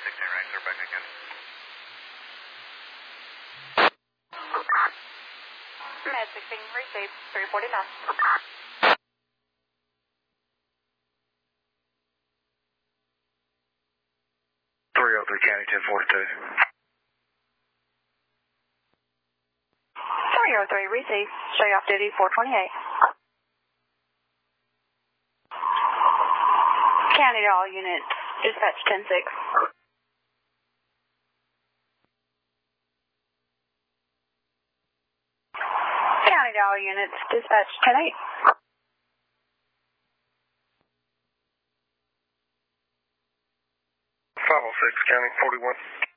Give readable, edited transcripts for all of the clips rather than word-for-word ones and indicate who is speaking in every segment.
Speaker 1: 16 right, sir, back again.
Speaker 2: Med 16, received, 349.
Speaker 1: 303 County 1042.
Speaker 2: 303, received, show you off duty 428. County to all units, dispatch 10-6. County to all units, dispatch 10-8.
Speaker 1: 506 County 41.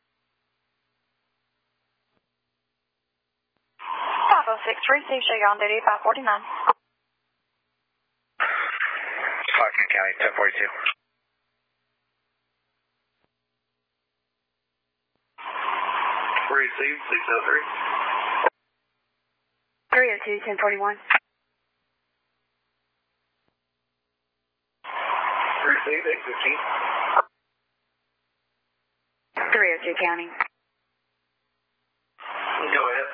Speaker 2: 506, receive, show you on duty 549.
Speaker 1: 5 County 1042. Received 603.
Speaker 2: 302, 1041.
Speaker 1: Received 815.
Speaker 2: 302 County.
Speaker 1: Go ahead.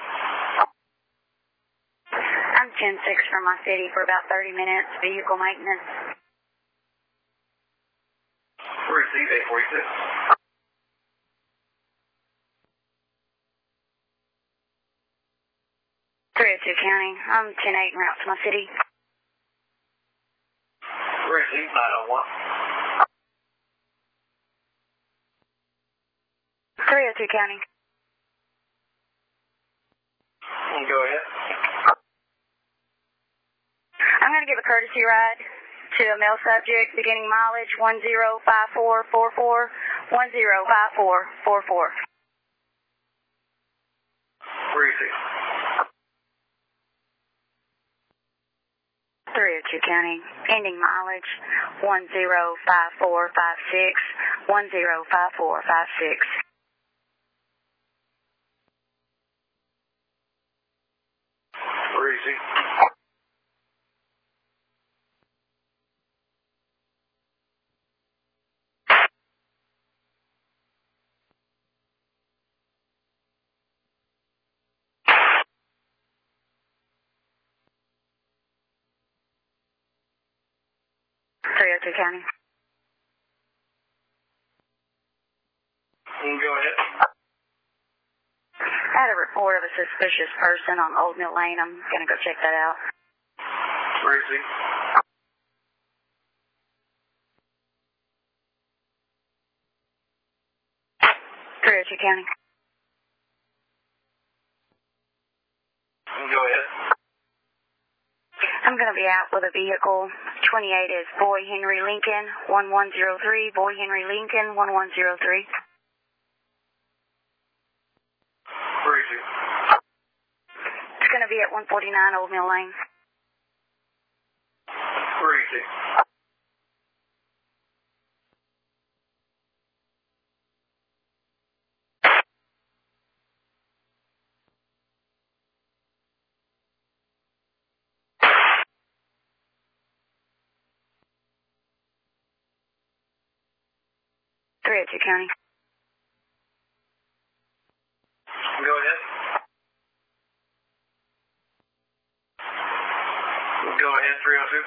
Speaker 2: I'm 10-6 from my city for about 30 minutes, vehicle maintenance.
Speaker 1: Received 846.
Speaker 2: 302 County. I'm 10-8 en route to my city.
Speaker 1: Received 901.
Speaker 2: 302 County.
Speaker 1: Go ahead.
Speaker 2: I'm going to give a courtesy ride to a male subject, beginning mileage 105444, 105444.
Speaker 1: Received.
Speaker 2: 302 County, ending mileage 105456, 105456.
Speaker 1: Received.
Speaker 2: 302 County.
Speaker 1: Go ahead.
Speaker 2: I had a report of a suspicious person on Old Mill Lane. I'm going to go check that out.
Speaker 1: Received.
Speaker 2: 302 County.
Speaker 1: Go ahead.
Speaker 2: I'm going to be out with a vehicle. 28 is Boy Henry Lincoln, 1103. Boy Henry Lincoln, 1103.
Speaker 1: Received.
Speaker 2: It's going to be at 149 Old Mill Lane.
Speaker 1: Received.
Speaker 2: 302 County.
Speaker 1: Go ahead. Go ahead, 302.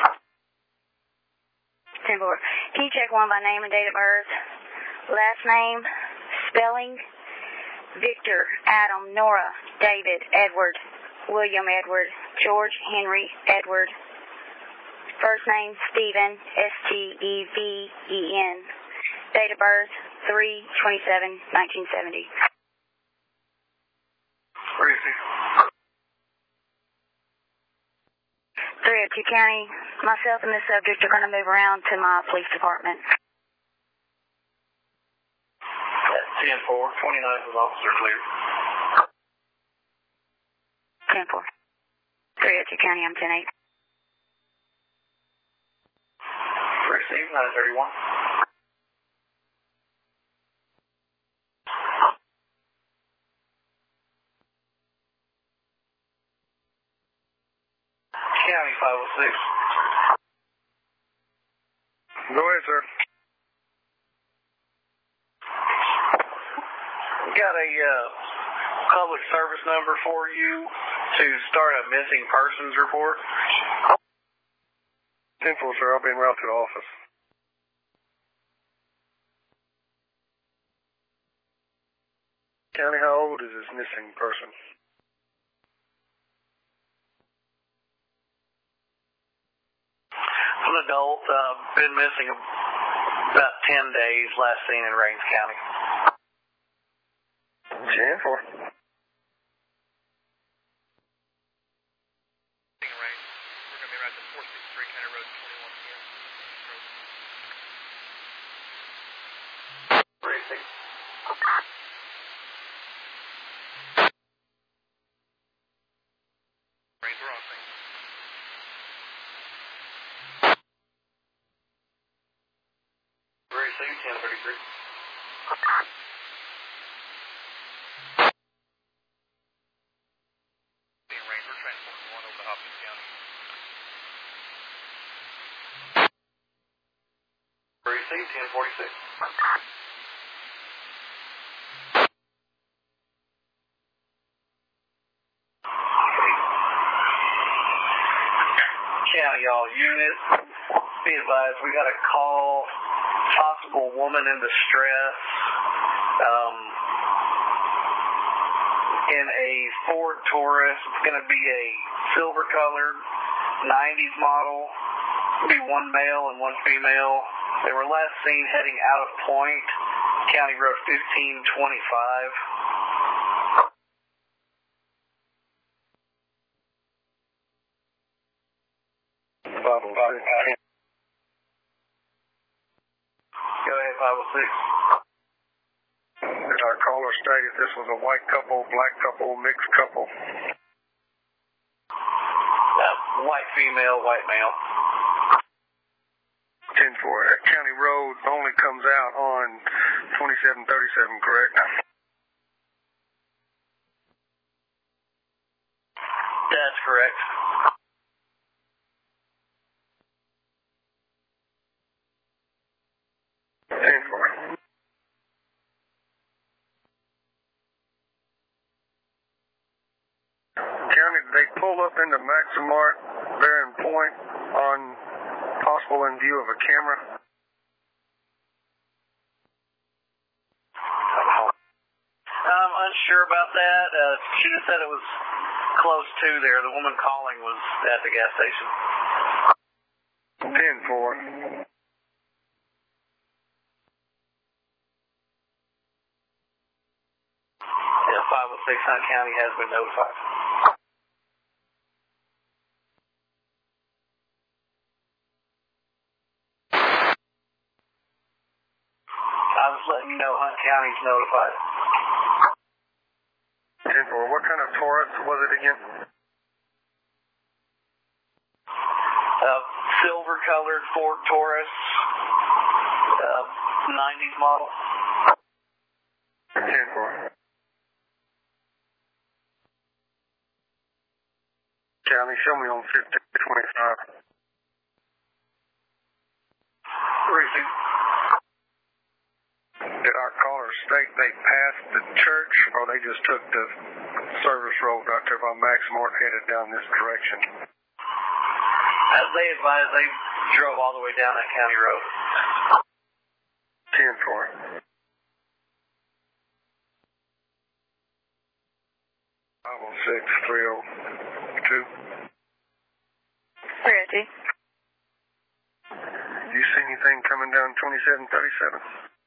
Speaker 2: 10-4. Can you check one by name and date of birth? Last name, spelling, Victor, Adam, Nora, David, Edward, William Edward, George Henry Edward. First name, Stephen, Steven. Date of birth, 3/27/1970.
Speaker 1: Received.
Speaker 2: 302 County. Myself and the subject are going to move around to my police department.
Speaker 1: 10-4, 29 is officer clear.
Speaker 2: 10-4. 302 County, I'm 10-8.
Speaker 1: Received 931. County 506. Go ahead, sir. got a public service number for you to start a missing persons report.
Speaker 3: 10-4, sir. I'll be en route to the office. County, how old is this missing person?
Speaker 1: An adult, been missing about 10 days, last seen in Rains County.
Speaker 3: 10-4.
Speaker 1: Precinct 1033. Ranger transporting one over to Hopkins County. Precinct 1046. County, all units, be advised, we got a call, possible woman in distress, in a Ford Taurus. It's going to be a silver colored 90s model. It'll be one male and one female. They were last seen heading out of Point, County Road 1525. Go ahead, 506.
Speaker 3: Our caller stated this was a white couple, black couple, mixed couple.
Speaker 1: White female, white male.
Speaker 3: 10-4. That county road only comes out on 2737, correct?
Speaker 1: That's correct.
Speaker 3: County, did they pull up into Maximart there in Point on possible in view of a camera?
Speaker 1: I'm unsure about that. She just said it was close to there. The woman calling was at the gas station.
Speaker 3: 10-4.
Speaker 1: Yeah, 506 Hunt County has been notified. I was letting you know Hunt County's notified.
Speaker 3: 10-4. What kind of Taurus was it again?
Speaker 1: Silver colored Ford Taurus, 90s model.
Speaker 3: 10-4. County, show me on 1525.
Speaker 1: Precinct.
Speaker 3: Did our caller state they passed the church, or they just took the service road out there by Maximart headed down this direction?
Speaker 1: As they advised, they drove all the way down that county road.
Speaker 3: 10-4. 506-302.
Speaker 2: 302.
Speaker 3: You see anything coming down 2737?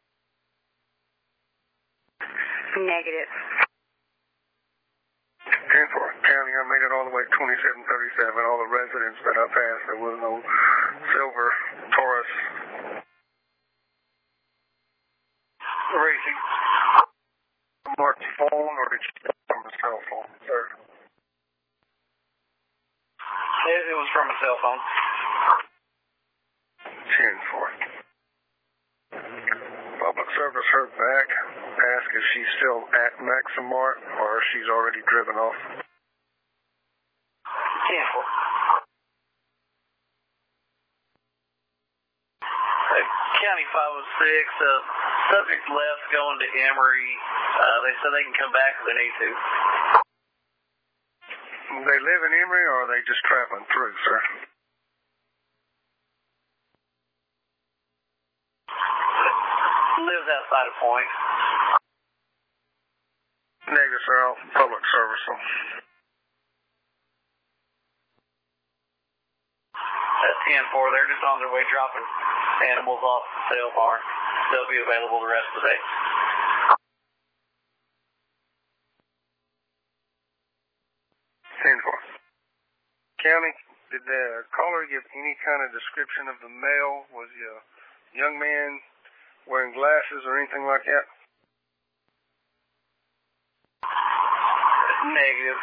Speaker 2: Negative.
Speaker 3: 10-4. County, I made it all the way to 2737. All the residents that I passed, there was no silver Taurus.
Speaker 1: Racing.
Speaker 3: Mark's phone, or did you get it from a cell phone, sir?
Speaker 1: It was from a cell phone.
Speaker 3: 10-4. Public service heard back. Ask if she's still at Maximart or if she's already driven off.
Speaker 1: 10-4. County 506, Subject left going to Emory. They said they can come back if they need to.
Speaker 3: They live in Emory, or are they just traveling through, sir?
Speaker 1: Lives outside of Point.
Speaker 3: Negative, sir. I'll public service them.
Speaker 1: That's 10-4. They're just on their way dropping animals off the sale barn. They'll be available the rest of the day.
Speaker 3: County, did the caller give any kind of description of the male? Was he a young man wearing glasses or anything like that?
Speaker 1: Negative.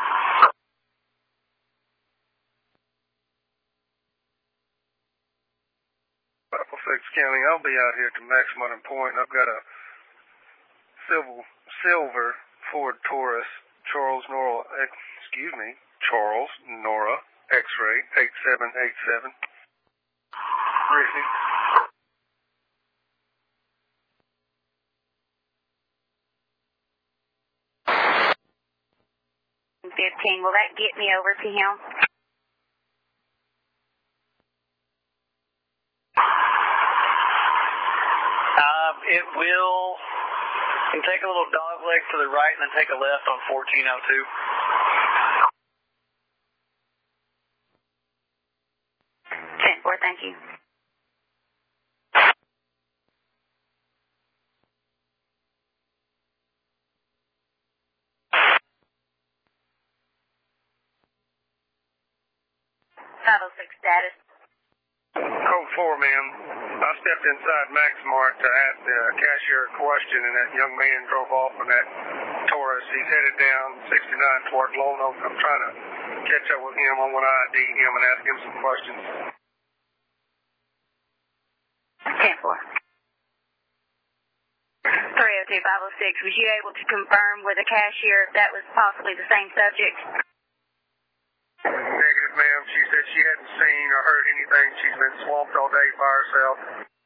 Speaker 3: 506 County, I'll be out here to Maximum Point. I've got a silver Ford Taurus, Charles Nora X-ray 8787.
Speaker 1: Receive.
Speaker 2: 15. Will that get me over to him?
Speaker 1: It will. You can take a little dog leg to the right and then take a left on 1402.
Speaker 2: Thank you. Status.
Speaker 3: Code 4, ma'am. I stepped inside Maxmart to ask the cashier a question, and that young man drove off in that Taurus. He's headed down 69 toward Lone Oak. I'm trying to catch up with him. I want to ID him and ask him some questions.
Speaker 2: 10-4. 302-506, was you able to confirm with the cashier if that was possibly the same subject?
Speaker 3: Negative, ma'am. She said she hadn't seen or heard anything. She's been swamped all day by herself.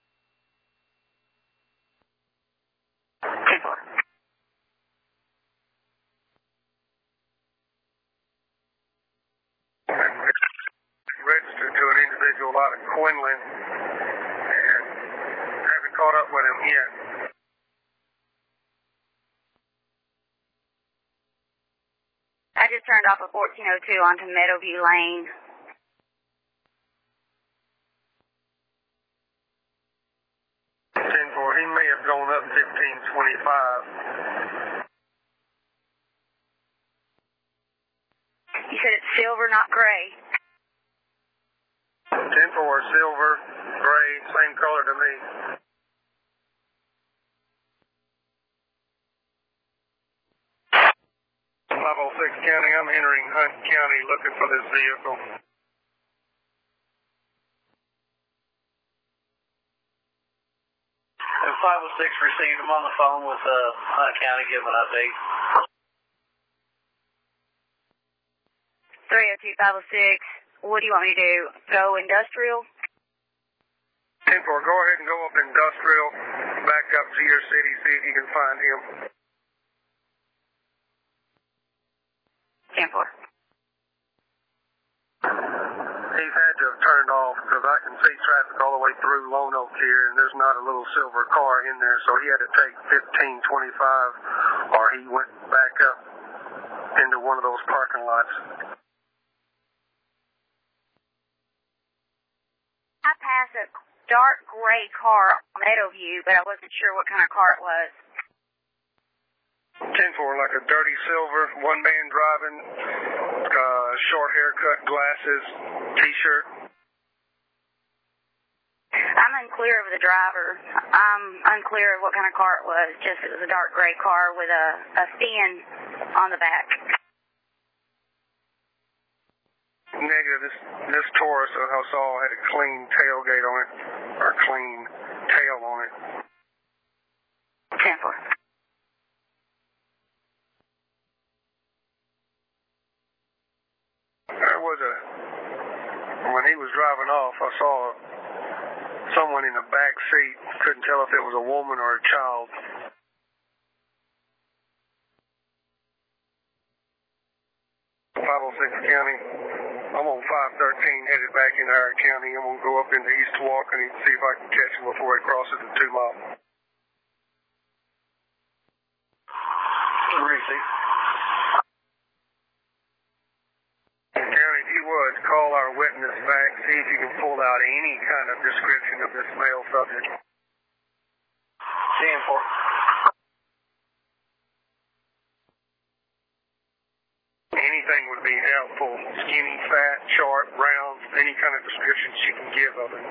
Speaker 2: 10-4.
Speaker 3: Registered to an individual out of Quinlan and haven't caught up with him yet.
Speaker 2: I just turned off at 1402 onto Meadowview Lane.
Speaker 3: He may have gone up 1525.
Speaker 2: You said it's silver, not gray.
Speaker 3: 10-4, silver, gray, same color to me. County, I'm entering Hunt County looking for this vehicle.
Speaker 1: And 506 received. I'm on the phone with Hunt County, giving an update.
Speaker 2: 302-506, what do you want me to do? Go industrial?
Speaker 3: 10-4, go ahead and go up industrial, back up to your city, see if you can find him.
Speaker 2: 10-4.
Speaker 3: He's had to have turned off because I can see traffic all the way through Lone Oak here, and there's not a little silver car in there, so he had to take 1525, or he went back up into one of those parking lots.
Speaker 2: I passed a dark gray car on Meadowview, but I wasn't sure what kind of car it was.
Speaker 3: 10-4, like a dirty silver, one man driving, short haircut, glasses, t-shirt.
Speaker 2: I'm unclear of the driver. I'm unclear of what kind of car it was. Just it was a dark gray car with a fin on the back.
Speaker 3: Negative. This Taurus I saw had a clean tailgate on it, or clean tail on it.
Speaker 2: 10-4.
Speaker 3: There was when he was driving off, I saw someone in the back seat. Couldn't tell if it was a woman or a child. 506 County. I'm on 513 headed back into our county. I'm going to go up into East Walken and see if I can catch them before they cross at the 2 mile.
Speaker 1: Receive.
Speaker 3: County, if you would, call our witness back, see if you can pull out any kind of description of this male subject.
Speaker 1: 10-4.
Speaker 3: Anything would be helpful. Skinny, fat, short, round, any kind of description she can give of it.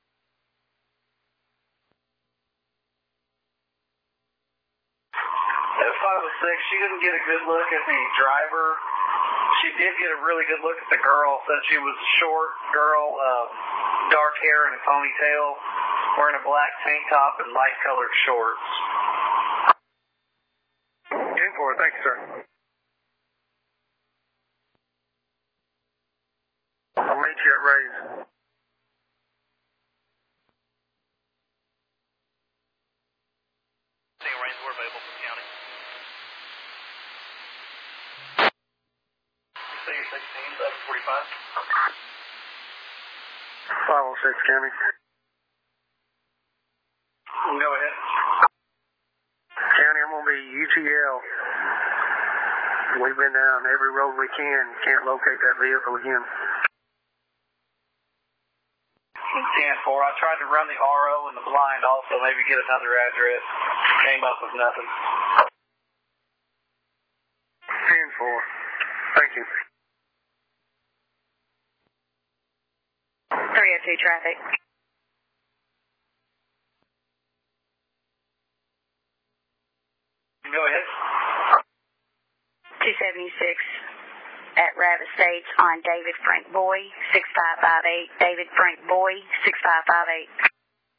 Speaker 1: At 506, she didn't get a good look at the driver. She did get a really good look at the girl, since she was a short girl, dark hair and a ponytail, wearing a black tank top and light-colored shorts.
Speaker 3: 10-4, thank you, sir. I'll meet you at Ray's.
Speaker 4: Seeing Ray's were available from county.
Speaker 1: Say you're 16, 745.
Speaker 3: 506 County.
Speaker 1: Go ahead.
Speaker 3: County, I'm going to be UTL. We've been down every road we can. Can't locate that vehicle again.
Speaker 1: 10-4. I tried to run the RO and the blind also, maybe get another address. Came up with nothing.
Speaker 3: 10-4. Thank you.
Speaker 2: 302 traffic.
Speaker 1: Go ahead.
Speaker 2: 276 at Rav Estates on David Frank Boy, 6558. David Frank Boy, 6558.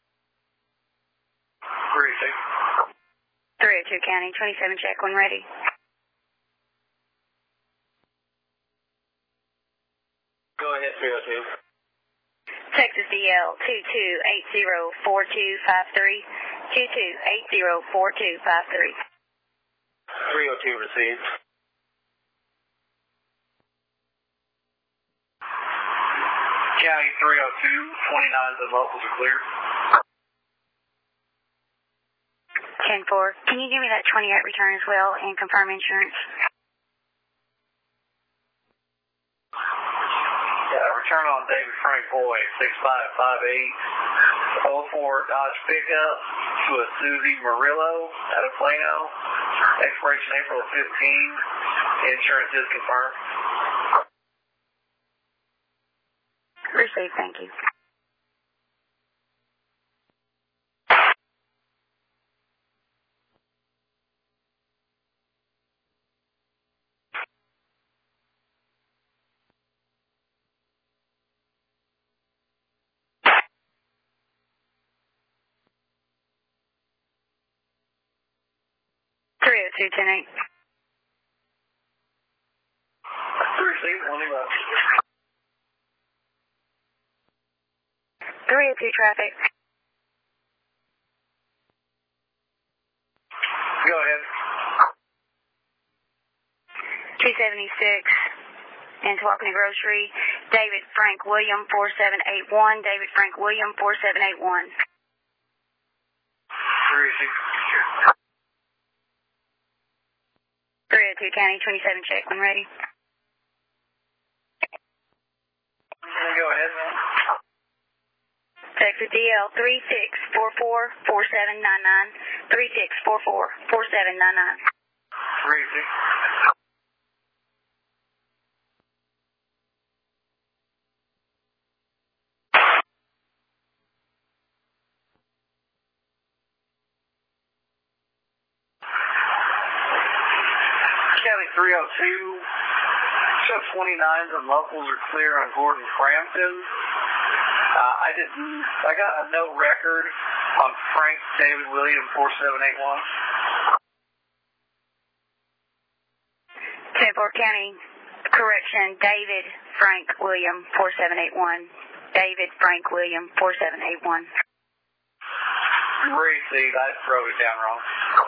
Speaker 2: 302 County, 27 check when ready.
Speaker 1: Go ahead, 302.
Speaker 2: Texas DL 22804253. 22804253.
Speaker 1: 302 received. County 302, 29s and locals are clear.
Speaker 2: 10-4. Can you give me that 28 return as well and confirm insurance?
Speaker 1: Yeah, return on David Frank Boy, 6558. 04 Dodge pickup to a Susie Murillo out of Plano. Expiration April 15. Insurance is confirmed.
Speaker 2: Received, thank you. Two 10-8.
Speaker 1: Received, 111.
Speaker 2: 302 traffic.
Speaker 1: Go ahead.
Speaker 2: 276 in Tawakoni Grocery. David Frank William 4781. David Frank William 4781. 302 County, 27 check when ready.
Speaker 1: Go ahead, man.
Speaker 2: Texas DL 36444799. 36444799.
Speaker 1: 36. County 302. Show 29s and locals are clear on Gordon Frampton. I got a no record on Frank David William 4781.
Speaker 2: 10-4 County, correction, David Frank William 4781. David Frank William 4781.
Speaker 1: Received. I wrote it down wrong.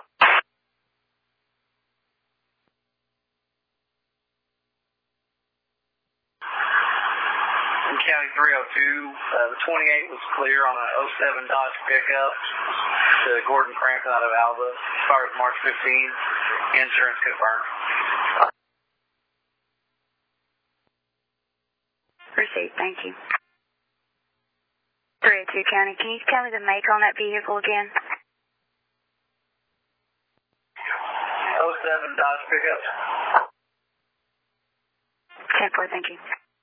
Speaker 1: In County 302, the 28 was clear on a 07 Dodge pickup to Gordon Crampton out of Alva. Expired March 15. Insurance confirmed.
Speaker 2: Received. Thank you. 302 County, can you tell me the make on that vehicle again?
Speaker 1: 07 Dodge pickup.
Speaker 2: 10-4, thank you.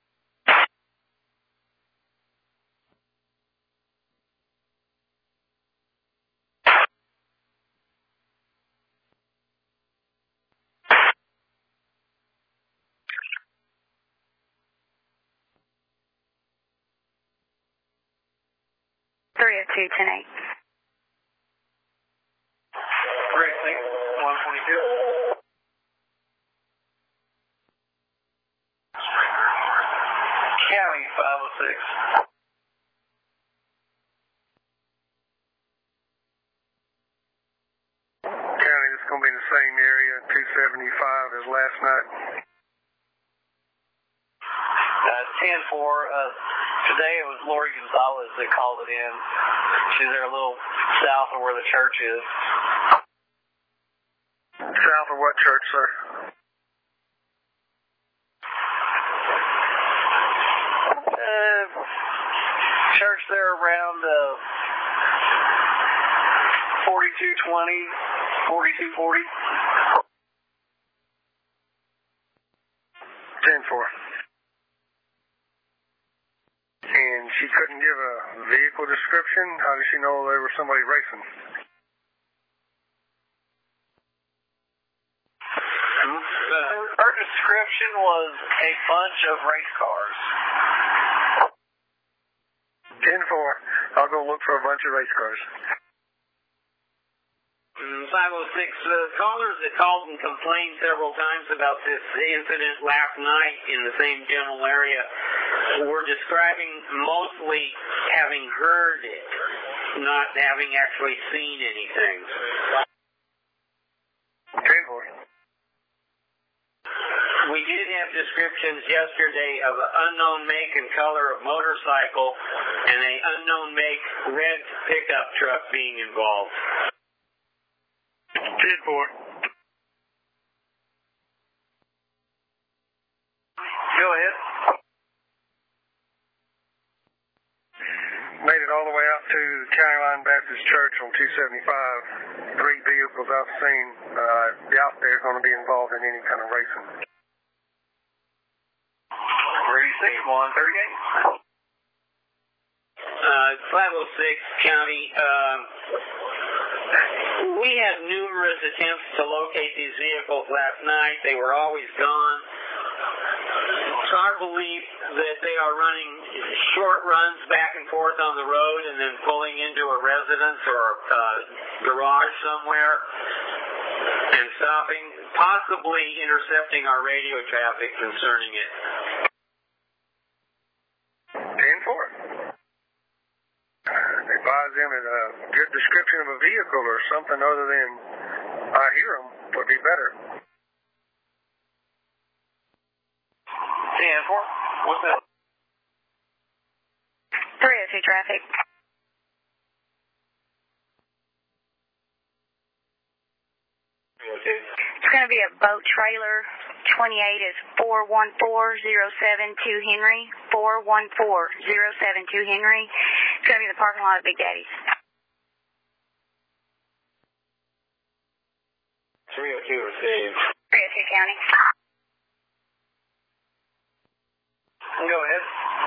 Speaker 2: Two 10-8.
Speaker 1: 122. County 506.
Speaker 3: County, it's going to be in the same area, 275 as last night.
Speaker 1: 10-4. Today it was Lori Gonzalez that called it in. She's there a little south of where the church is.
Speaker 3: South of what church, sir?
Speaker 1: Church there around 4220, 4240.
Speaker 3: 10-4. And she couldn't give a vehicle description? How did she know there was somebody racing?
Speaker 1: Her description was a bunch of race cars.
Speaker 3: 10-4. I'll go look for a bunch of race cars.
Speaker 4: 506, callers that called and complained several times about this incident last night in the same general area were describing mostly having heard it, not having actually seen anything.
Speaker 3: 10-4.
Speaker 4: We did have descriptions yesterday of an unknown make and color of motorcycle and an unknown make red pickup truck being involved.
Speaker 3: 10-4.
Speaker 1: Go ahead.
Speaker 3: Made it all the way out to County Line Baptist Church on 275. 3 vehicles I've seen out there going to be involved in any kind of racing.
Speaker 1: 36138.
Speaker 4: 506 County, we had numerous attempts to locate these vehicles last night. They were always gone. It's our belief that they are running short runs back and forth on the road and then pulling into a residence or garage somewhere and stopping, possibly intercepting our radio traffic concerning it.
Speaker 3: 10-4. Advise them that a good description of a vehicle or something other than I hear them would be better.
Speaker 1: 10-4. What's that?
Speaker 2: 302 traffic. It's going to be a boat trailer. 28 is 414072 Henry. 414072 Henry. It's going to be in the parking lot of Big Daddy's.
Speaker 4: 302 received.
Speaker 2: 302 County.
Speaker 1: Go ahead.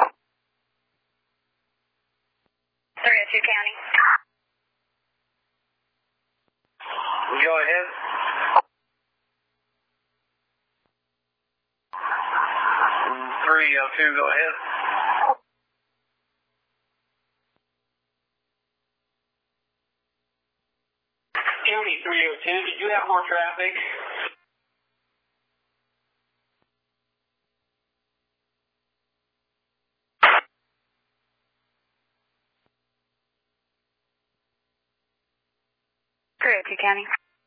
Speaker 2: 302 County.
Speaker 1: Go ahead. 302, go ahead.
Speaker 4: County 302, did you have more traffic?
Speaker 2: County.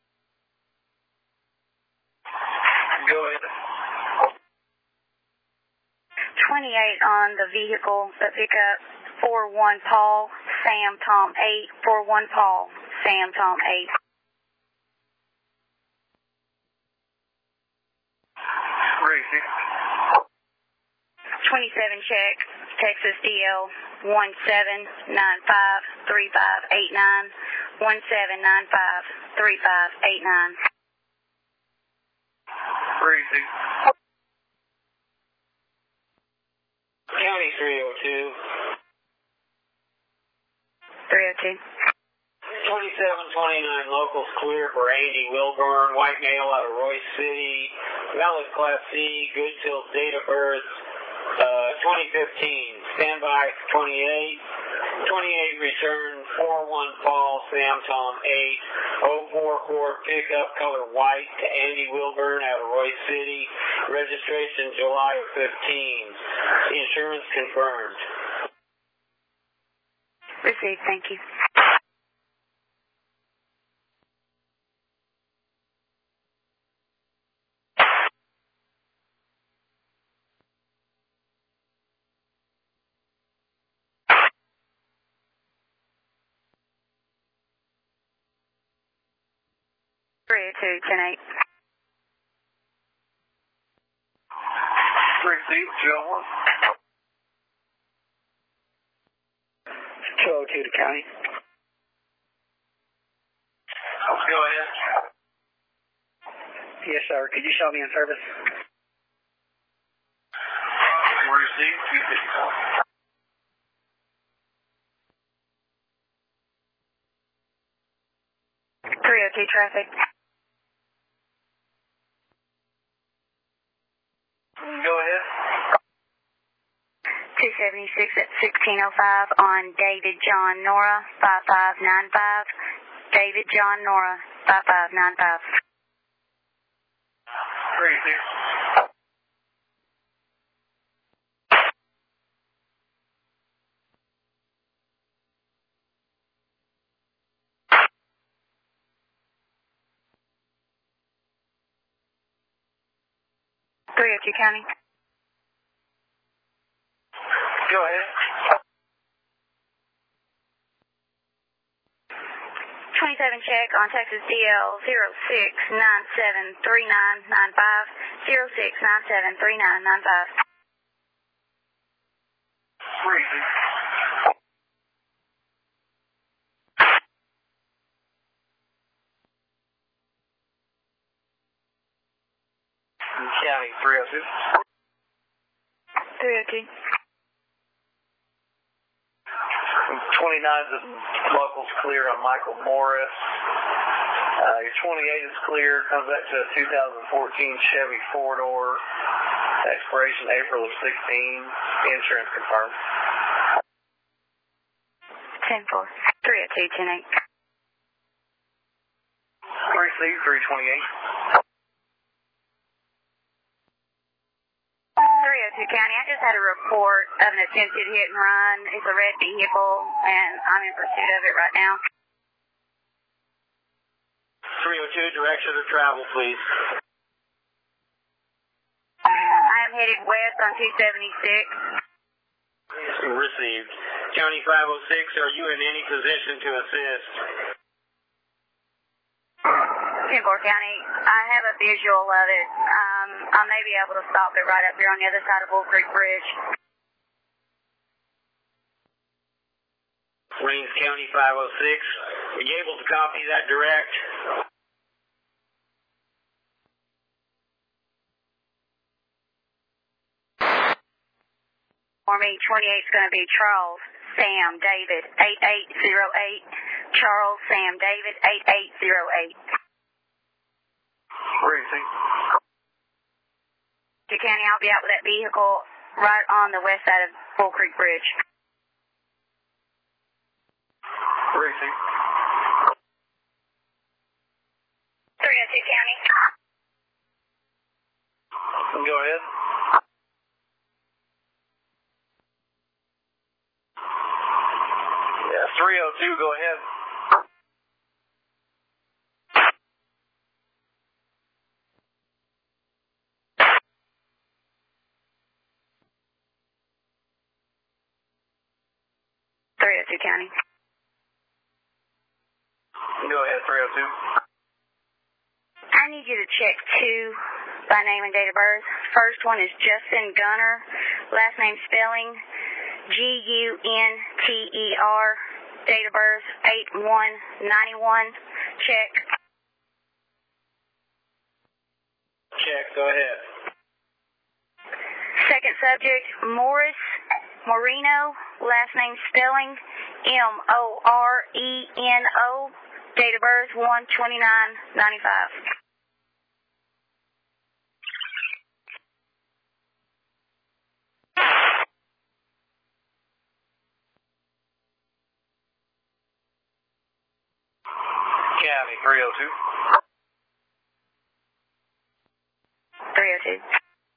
Speaker 4: Go ahead.
Speaker 2: 28 on the vehicle, the pickup, 41 Paul, Sam Tom 8, 41 Paul, Sam Tom 8.
Speaker 1: Gracie.
Speaker 2: 27 check, Texas DL 17953589, 17953589.
Speaker 1: Gracie.
Speaker 4: County 302.
Speaker 2: 302.
Speaker 4: 2729 locals clear for Andy Wilburn, white male out of Royce City, valid Class C, good till date of birth, 2015. Standby 28. 28 return 41 Paul, Sam Tom 8, 044 pickup color white to Andy Wilburn out of Royce City, registration July 15. Insurance confirmed.
Speaker 2: Received, thank you. Two, 10-8.
Speaker 1: Receipt,
Speaker 5: 202 to County.
Speaker 4: Go ahead.
Speaker 5: Yes, sir. Could you show me in service?
Speaker 1: Receipt, 254.
Speaker 2: 302 traffic.
Speaker 1: Go ahead.
Speaker 2: 276 at 1605 on David John Nora, 5595. David John Nora, 5595.
Speaker 1: Gracie.
Speaker 2: County.
Speaker 1: Go ahead.
Speaker 2: 27 check on Texas DL 06973995, 06973995.
Speaker 1: Gracie. County 302.
Speaker 2: 302.
Speaker 1: 29 is locals clear on Michael Morris. Your 28 is clear. Comes back to a 2014 Chevy 4-door. Expiration April of 16. Insurance confirmed.
Speaker 2: 10-4. 302, 10-8.
Speaker 1: Receipt 328.
Speaker 2: 302 County, I just had a report of an attempted hit and run. It's a red vehicle, and I'm in pursuit of it right now.
Speaker 4: 302, direction of travel, please.
Speaker 2: I am headed west on 276.
Speaker 4: Received. County 506, are you in any position to assist?
Speaker 2: 10-4 County, I have a visual of it. I may be able to stop it right up here on the other side of Bull Creek Bridge.
Speaker 4: Rains County 506, are you able to copy that direct?
Speaker 2: For me, 28 is going to be Charles Sam David 8808. Charles Sam David 8808.
Speaker 1: Receipt.
Speaker 2: County, I'll be out with that vehicle right on the west side of Bull Creek Bridge.
Speaker 1: Receipt.
Speaker 2: 302 County.
Speaker 1: Go ahead. Yeah, 302, go ahead.
Speaker 2: 302 County.
Speaker 1: Go ahead, 302.
Speaker 2: I need you to check two by name and date of birth. First one is Justin Gunner. Last name spelling Gunter. Date of birth 8/1/91. Check.
Speaker 4: Check, go ahead.
Speaker 2: Second subject, Morris Moreno. Last name spelling Moreno. Date of birth 1/29/95.
Speaker 1: County, 302.
Speaker 2: 302.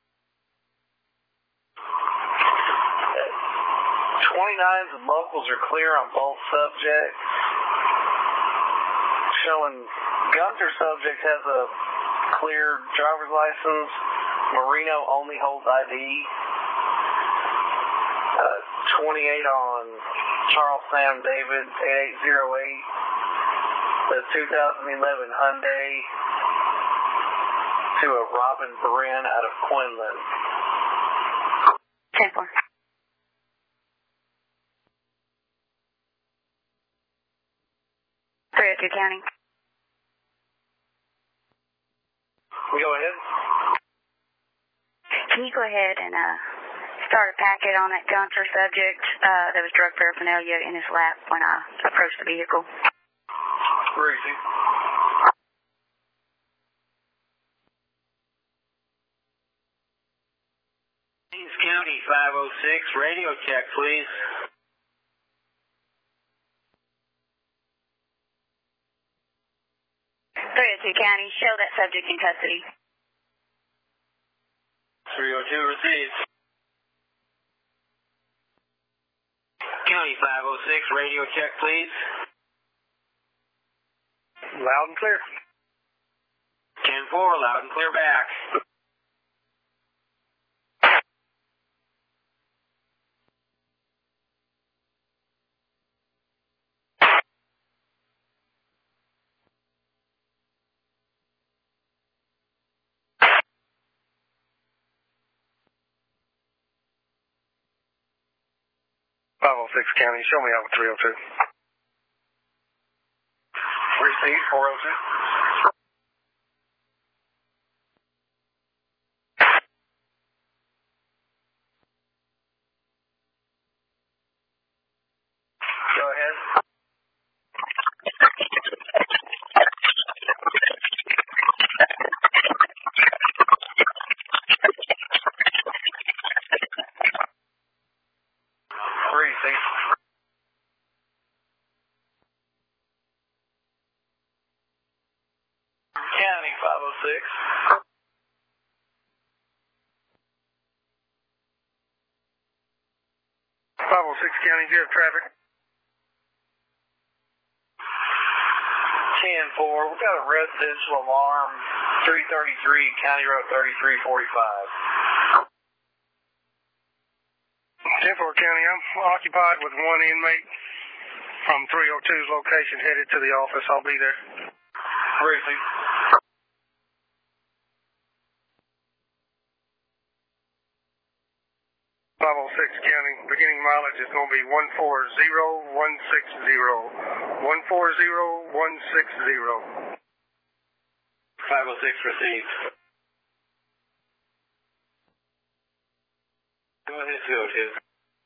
Speaker 1: 29s and locals are clear on both subjects. Showing Gunter subject has a clear driver's license. Marino only holds ID. 28 on Charles Sam David, 8808. The 2011 Hyundai to a Robin Bren out of Quinlan.
Speaker 2: 10-4. County.
Speaker 1: Go ahead.
Speaker 2: Can you go ahead and start a packet on that Gunter subject? There was drug paraphernalia in his lap when I approached the vehicle.
Speaker 1: Greasy.
Speaker 4: Haines County 506, radio check, please.
Speaker 2: County, show that subject in custody.
Speaker 4: 302 received. County 506, radio check, please.
Speaker 3: Loud and clear.
Speaker 4: 10-4, loud and clear back.
Speaker 3: County, show me out with 302.
Speaker 1: Receive 402. Go ahead. Receive. County 506.
Speaker 3: 506 County, do you have traffic?
Speaker 1: 10-4. We've got a residential alarm, 333 County Road 3345.
Speaker 3: 10-4 County, I'm occupied with one inmate from 302's location headed to the office. I'll be there.
Speaker 1: Receive.
Speaker 3: 506 County, beginning mileage is going to be 140160. 140160.
Speaker 4: 506 received. Go ahead, 202.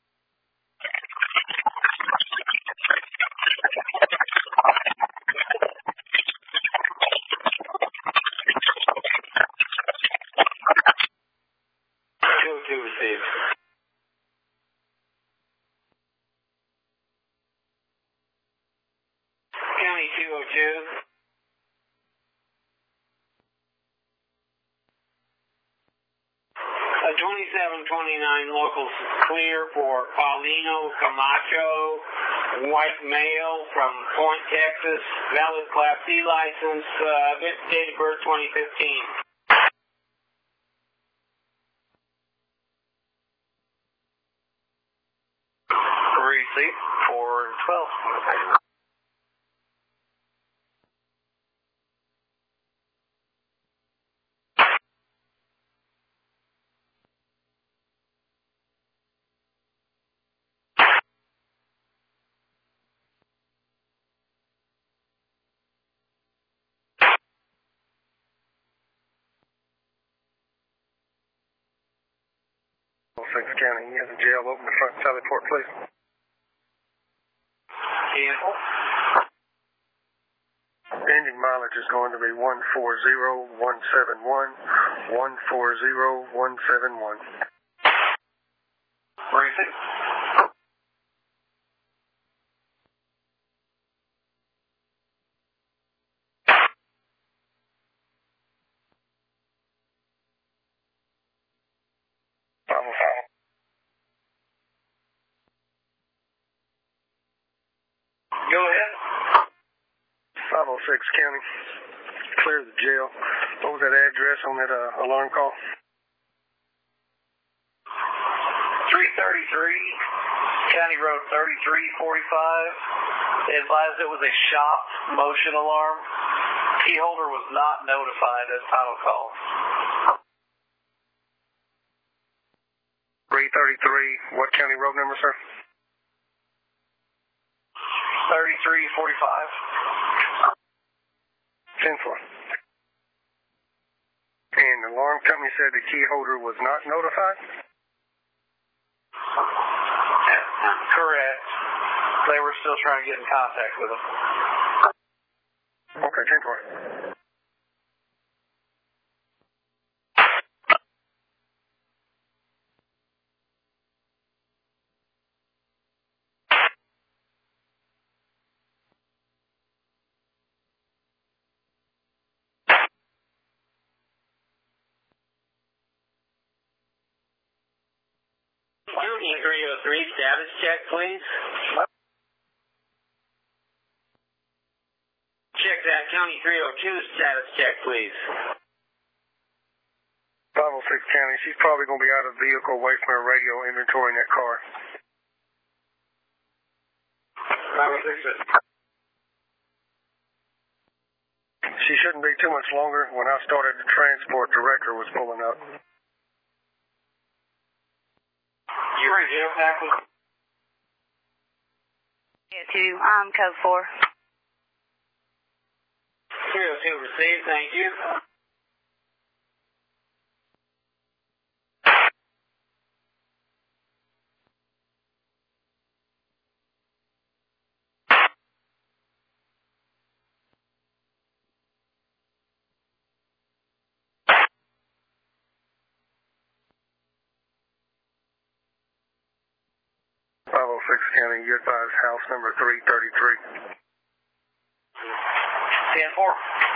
Speaker 4: Received. County 202. A 2729 locals clear for Paulino Camacho, white male from Point, Texas, valid Class C license, date of birth 2015.
Speaker 1: seat, 4 and 12.
Speaker 3: Six County, you have the jail open the front side of the port, please.
Speaker 1: Cancel.
Speaker 3: Engine mileage is going to be 140171, 140171.
Speaker 1: Briefing. Go ahead.
Speaker 3: 506 County, clear the jail. What was that address on that alarm call?
Speaker 1: 333, County Road 3345. They advised it was a shop motion alarm. Key holder was not notified as final call.
Speaker 3: 333, what county road number, sir?
Speaker 1: 3345.
Speaker 3: 10-4. And the alarm company said the key holder was not notified?
Speaker 1: Correct. They were still trying to get in contact with him.
Speaker 3: Okay, 10-4.
Speaker 4: County 303, status check, please. Check that County 302 status check, please.
Speaker 3: 506 County, she's probably going to be out of the vehicle away from her radio inventory in that car.
Speaker 4: 506.
Speaker 3: She shouldn't be too much longer. When I started, the transport director was pulling up.
Speaker 1: You ready to back with?
Speaker 2: Code 4.
Speaker 4: 302 received, thank you.
Speaker 3: County, you advised house number 333.
Speaker 1: 10-4.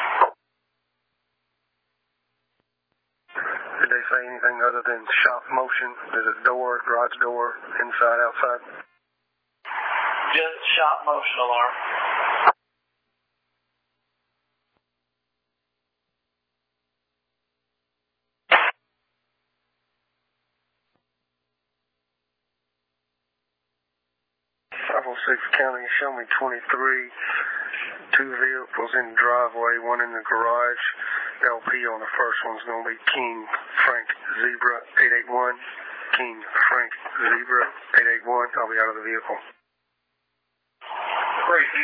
Speaker 3: Did they say anything other than shop motion? Is it door, garage door, inside, outside?
Speaker 1: Just shop motion alarm.
Speaker 3: County, show me 23, 2 vehicles in the driveway, 1 in the garage. LP on the first one's going to be King Frank Zebra 881. King Frank Zebra 881. I'll be out of the vehicle.
Speaker 1: Crazy.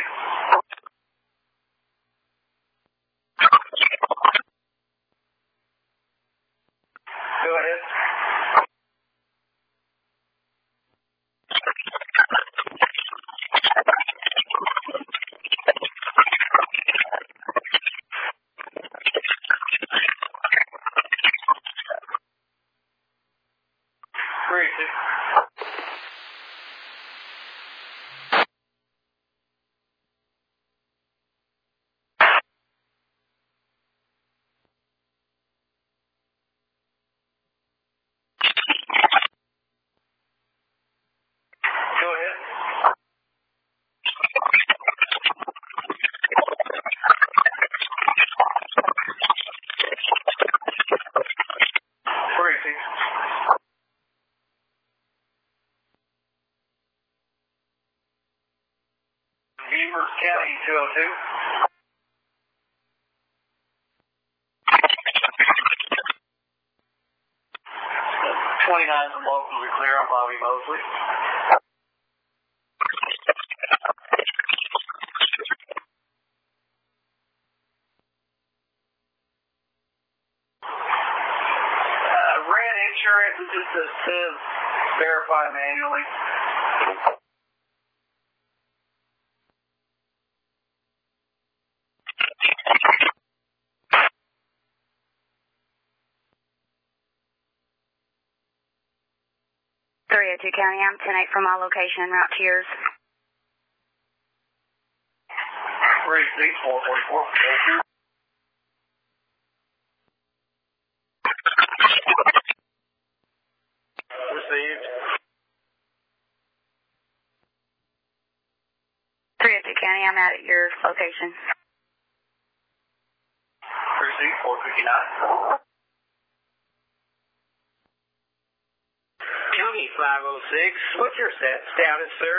Speaker 1: Go ahead. 202. 29 from local, we clear on Bobby Mosley. Ran insurance, it just says verify manually.
Speaker 2: County, I'm 10-8 from my location en route to yours.
Speaker 1: 444. Received.
Speaker 2: 302 County, I'm out at your location.
Speaker 1: Received. 459.
Speaker 4: County 506, what's your status, sir?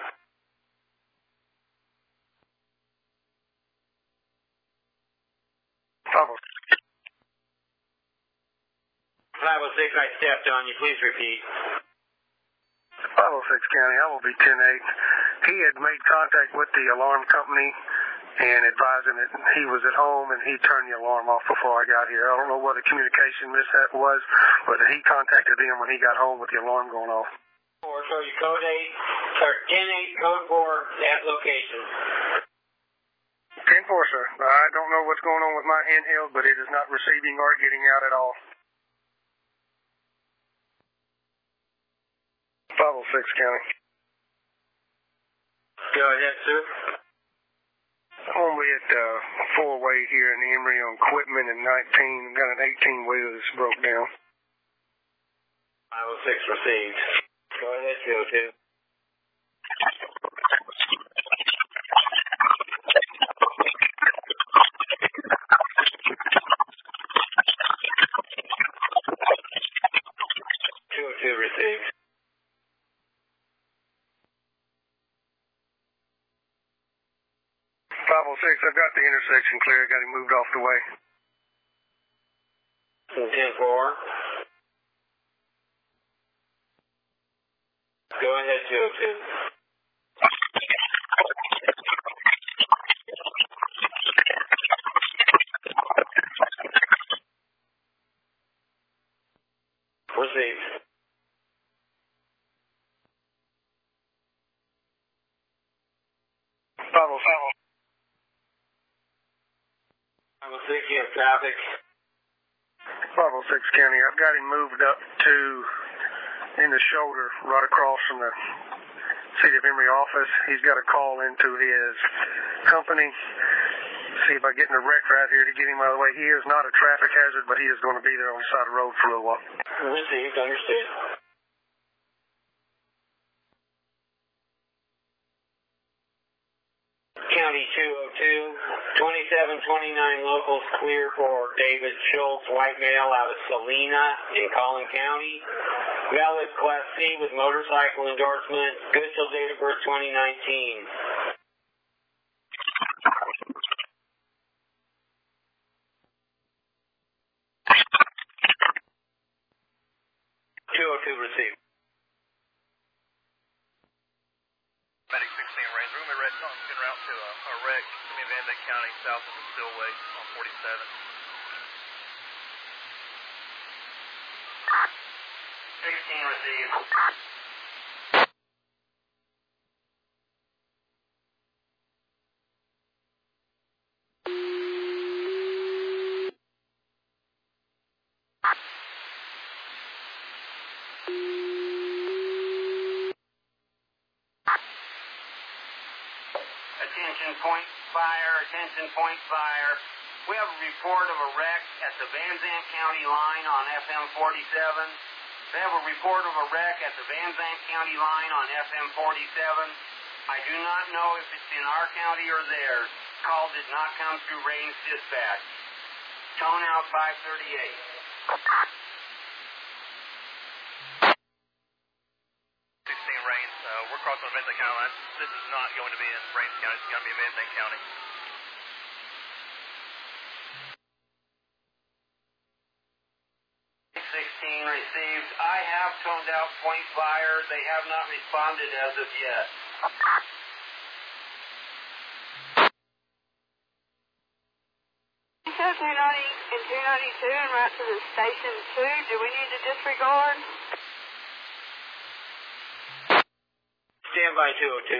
Speaker 3: Pablo.
Speaker 4: 506, I stepped on you. Please repeat.
Speaker 3: 506 County, I will be 10-8. He had made contact with the alarm company and advised him that he was at home and he turned the alarm off before I got here. I don't know what the communication mishap was, but he contacted them when he got home with the alarm going off.
Speaker 4: So you code 8, or 10-8, code 4, that location.
Speaker 3: 10-4, sir. I don't know what's going on with my handheld, but it is not receiving or getting out at all. 506 County.
Speaker 4: Go ahead, sir.
Speaker 3: Only at 4-way here in Emory on Quitman and 19. Got an 18-wheeler that's broke down.
Speaker 4: 506 received. Go ahead, 202. Received.
Speaker 3: 506, I've got the intersection clear. I got him moved off the way.
Speaker 4: 10-4. Go ahead, 202. Received. 506, you have traffic.
Speaker 3: 506 County, I've got him moved up to in the shoulder right across from the City of Emory office. He's got a call into his company. See if I get in a wreck right here to get him out of the way. He is not a traffic hazard, but he is going to be there on the side of the road for a little while.
Speaker 4: Received, understood. County 202, 2729 locals clear for David Schultz, white male out of Salina in Collin County. Valid Class C with motorcycle endorsement. Good till date of birth 2019. 202 received.
Speaker 6: Medic 16 range, room at Red Tongue, en route to a wreck in Van Dyke County, south of the Stillway on 47.
Speaker 4: 16 received. Attention point fire. We have a report of a wreck at the Van Zandt County line on FM 47. We have a report of a wreck at the Van Zandt County line on FM 47. I do not know if it's in our county or theirs. Call did not come through range dispatch. Tone out 538.
Speaker 6: 16 range, we're across on Van Zandt County line. This is not going to be in Rains County. It's going to be in Van Zandt County.
Speaker 4: 16 received. I have toned out point fire. They have not responded as of yet.
Speaker 7: So 290 and 292 en route to the station 2. Do we need to disregard?
Speaker 4: Stand by 202.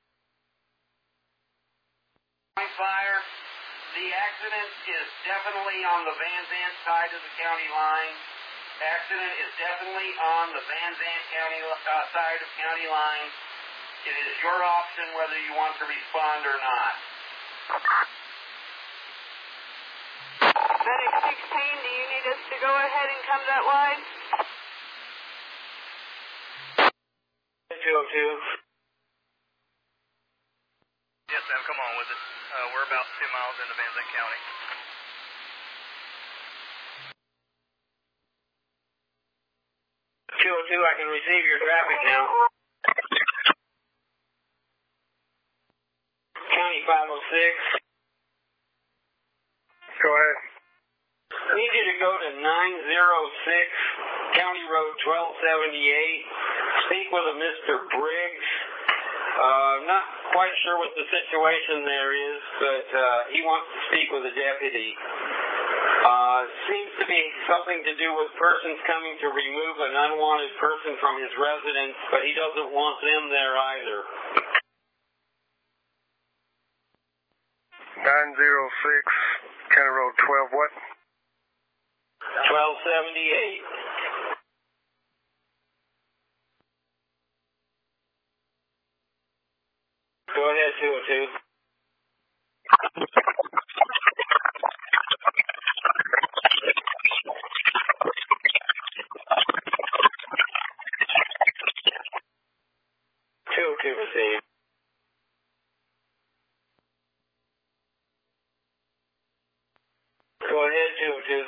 Speaker 4: Point fire. The accident is definitely on the Van Zandt side of the county line. Accident is definitely on the Van Zandt County side of county line. It is your option whether you want to respond or not.
Speaker 7: Medic 16, do you need us to go ahead and come that way?
Speaker 4: 202.
Speaker 6: Yes, ma'am. Come on with us. We're about 2 miles into Van Zandt County.
Speaker 4: 202, I can receive your traffic now. County 506.
Speaker 3: Go ahead.
Speaker 4: I need you to go to 906 County Road 1278. Speak with a Mr. Briggs. Not quite sure what the situation there is, but he wants to speak with a deputy. Seems to be something to do with persons coming to remove an unwanted person from his residence, but he doesn't want them there either.
Speaker 3: 906 County Road 12 what?
Speaker 4: 1278. Go ahead, 202. Received. Go ahead, 202.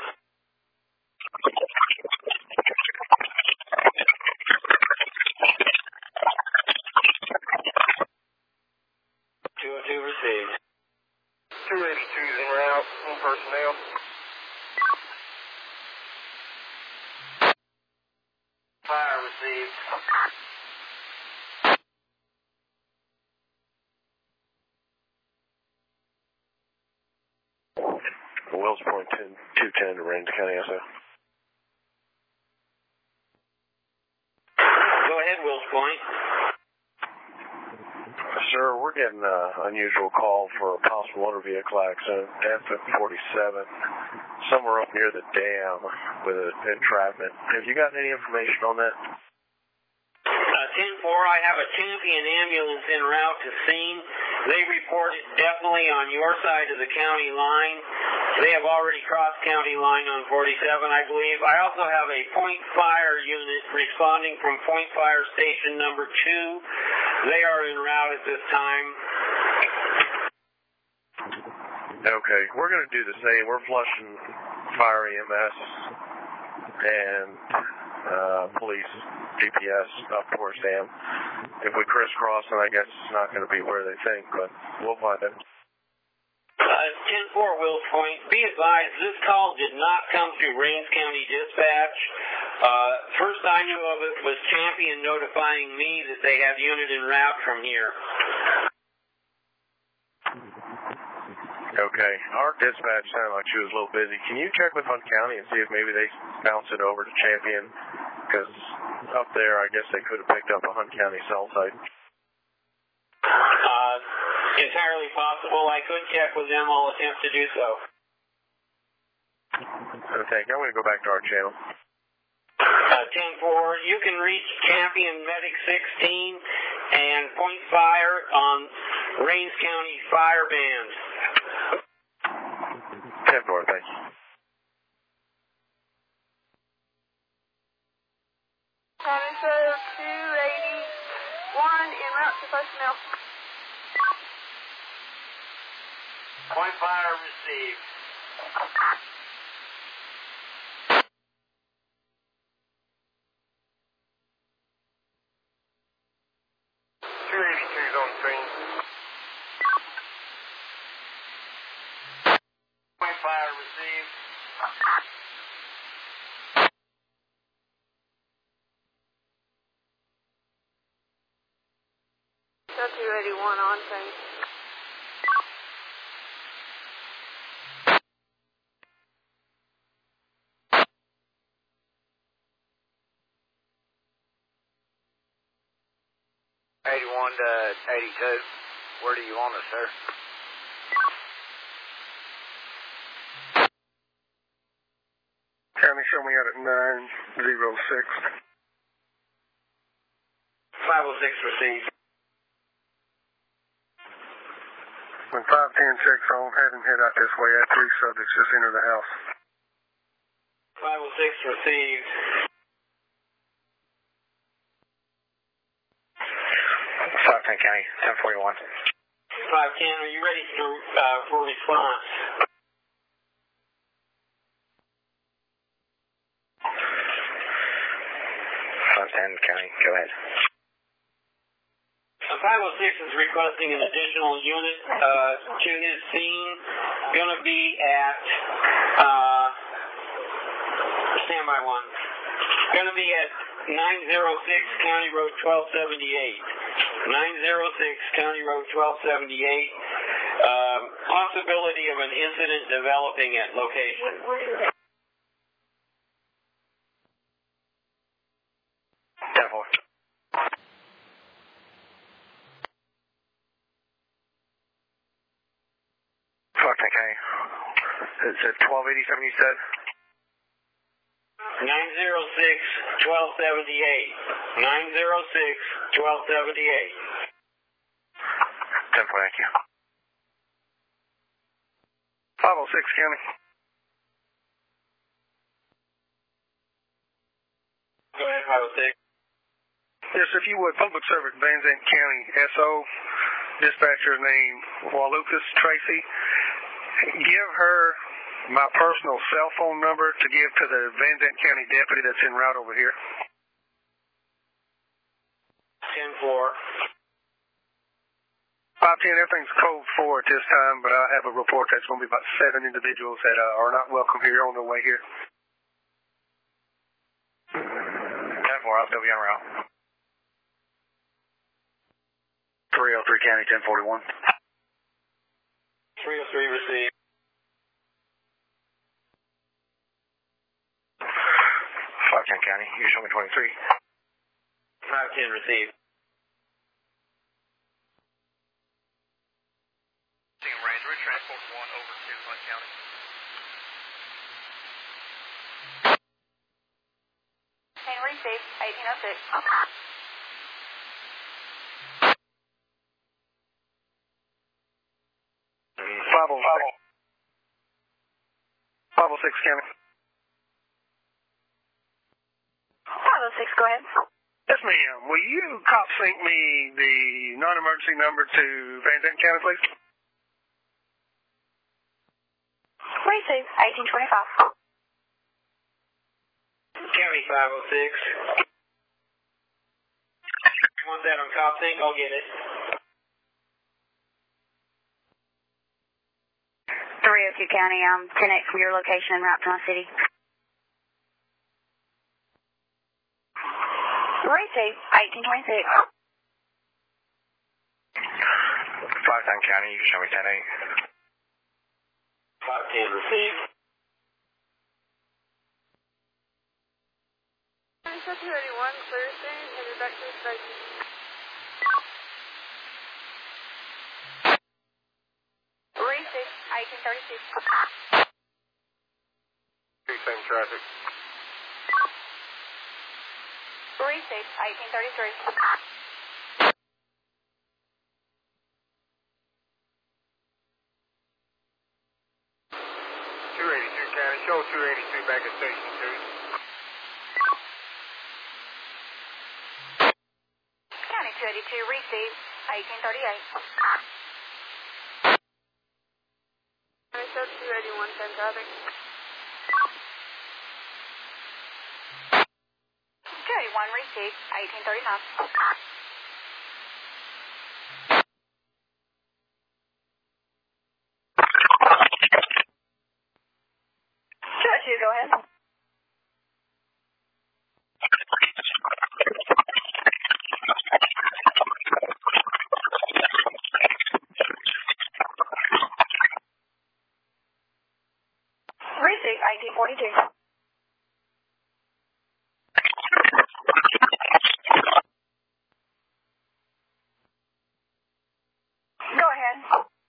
Speaker 4: Received.
Speaker 3: 282's en route. One personnel.
Speaker 4: Fire received.
Speaker 8: Wells Point 210 to Rains County, SO.
Speaker 4: Go ahead, Wells Point.
Speaker 8: Sir, we're getting an unusual call for a possible motor vehicle accident, F47, somewhere up near the dam with an entrapment. Have you gotten any information on that?
Speaker 4: 10-4, I have a Champion ambulance en route to scene. They reported definitely on your side of the county line. They have already crossed county line on 47, I believe. I also have a point fire unit responding from point fire station number 2. They are en route at this time.
Speaker 8: Okay, we're going to do the same. We're flushing fire EMS and police GPS up towards dam. If we crisscross them, I guess it's not going to be where they think, but we'll find it.
Speaker 4: 10-4, Wills Point. Be advised, this call did not come through Rains County Dispatch. First I knew of it was Champion notifying me that they have unit en route from here.
Speaker 8: Okay, our dispatch sounded like she was a little busy. Can you check with Hunt County and see if maybe they bounced it over to Champion? Because up there, I guess they could have picked up a Hunt County cell site.
Speaker 4: Entirely possible. I could check with them. I'll attempt to do so.
Speaker 8: Okay, I'm going to go back to our channel.
Speaker 4: 10-4, you can reach Champion Medic 16 and point fire on Rains County Fire Band.
Speaker 8: 10-4, thank you.
Speaker 7: County Road 281 en route to personnel.
Speaker 4: Point fire received.
Speaker 3: 282's on scene.
Speaker 4: Fire received.
Speaker 7: Show 281 on scene.
Speaker 5: to 82. Where do you want us, sir?
Speaker 3: County, show me out at 906.
Speaker 4: 506 received.
Speaker 3: When 510 checks on, have him head out this way. I have 3 subjects just enter the house.
Speaker 4: 506 received.
Speaker 5: 510 County, 1041.
Speaker 4: 510, are you ready for response?
Speaker 5: County, go ahead.
Speaker 4: 506 is requesting an additional unit to his scene. Going to be at standby one. Going to be at 906 County Road 1278. 906 County Road 1278. Possibility of an incident developing at location.
Speaker 8: 1287 you said?
Speaker 4: 906 1278. 906 1278.
Speaker 8: 10 thank you.
Speaker 3: 506 County.
Speaker 4: Go ahead, 506.
Speaker 3: Yes, if you would, Public Service, Van Zandt County, SO, dispatcher name Walukas Tracy. Give her my personal cell phone number to give to the Van Zandt County deputy that's en route over here.
Speaker 4: 10-4.
Speaker 3: 510, everything's code 4 at this time, but I have a report that's going to be about 7 individuals that are not welcome here on their way here.
Speaker 8: 10-4, I'll still be en route. 303 County, 1041.
Speaker 4: 303 received.
Speaker 8: 510 County, you show me 23.
Speaker 4: 510 received.
Speaker 6: Singham Range, Ridge Transport 1 over to Hunt County.
Speaker 2: And receive 1806.
Speaker 3: 506 County.
Speaker 2: 506, go ahead.
Speaker 3: Yes, ma'am. Will you cop sync me the non-emergency number to Van Zandt County, please?
Speaker 2: Receive 1825.
Speaker 4: County 506. You want that on cop sync? I'll get it.
Speaker 2: 302 County, 10X from your location en route to my city. Receive 1826.
Speaker 8: 510 County, you show me 10-8.
Speaker 4: 510 received.
Speaker 7: Show 281, clear scene, headed back to the station.
Speaker 2: Receive 1836.
Speaker 3: Same traffic.
Speaker 2: Receive 1833.
Speaker 3: 282 County, show 282 back at Station 2.
Speaker 2: County 282, receive 1838.
Speaker 7: Show 281, 10 traffic.
Speaker 2: 281, receive 1835. 202, go ahead. Receive 1842. Go ahead.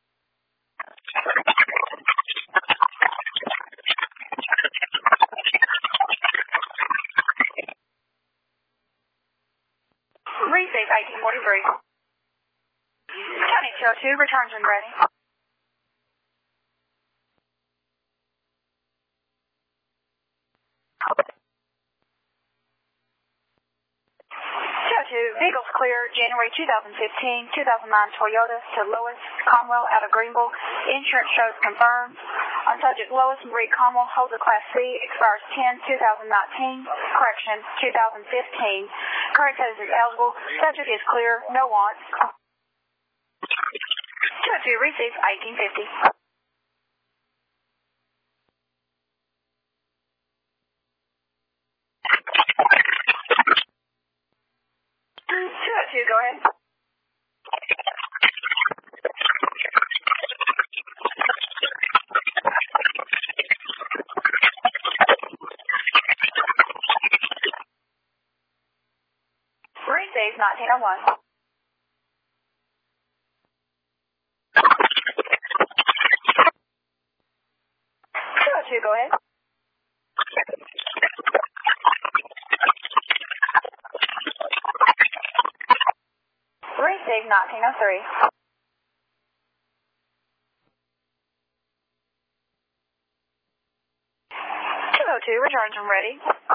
Speaker 2: Receive 1843. County 202, returns when ready. 202, vehicles clear, January 2015, 2009 Toyota to Lois Conwell out of Greenville. Insurance shows confirmed. On subject, Lois Marie Conwell holds a Class C, expires 10-2019, correction, 2015. Current status is eligible. Subject is clear, no wants. 202, receive 1850. 202, go ahead. Receive 1901. 202, go ahead. Receive 1903. 202, returns when ready.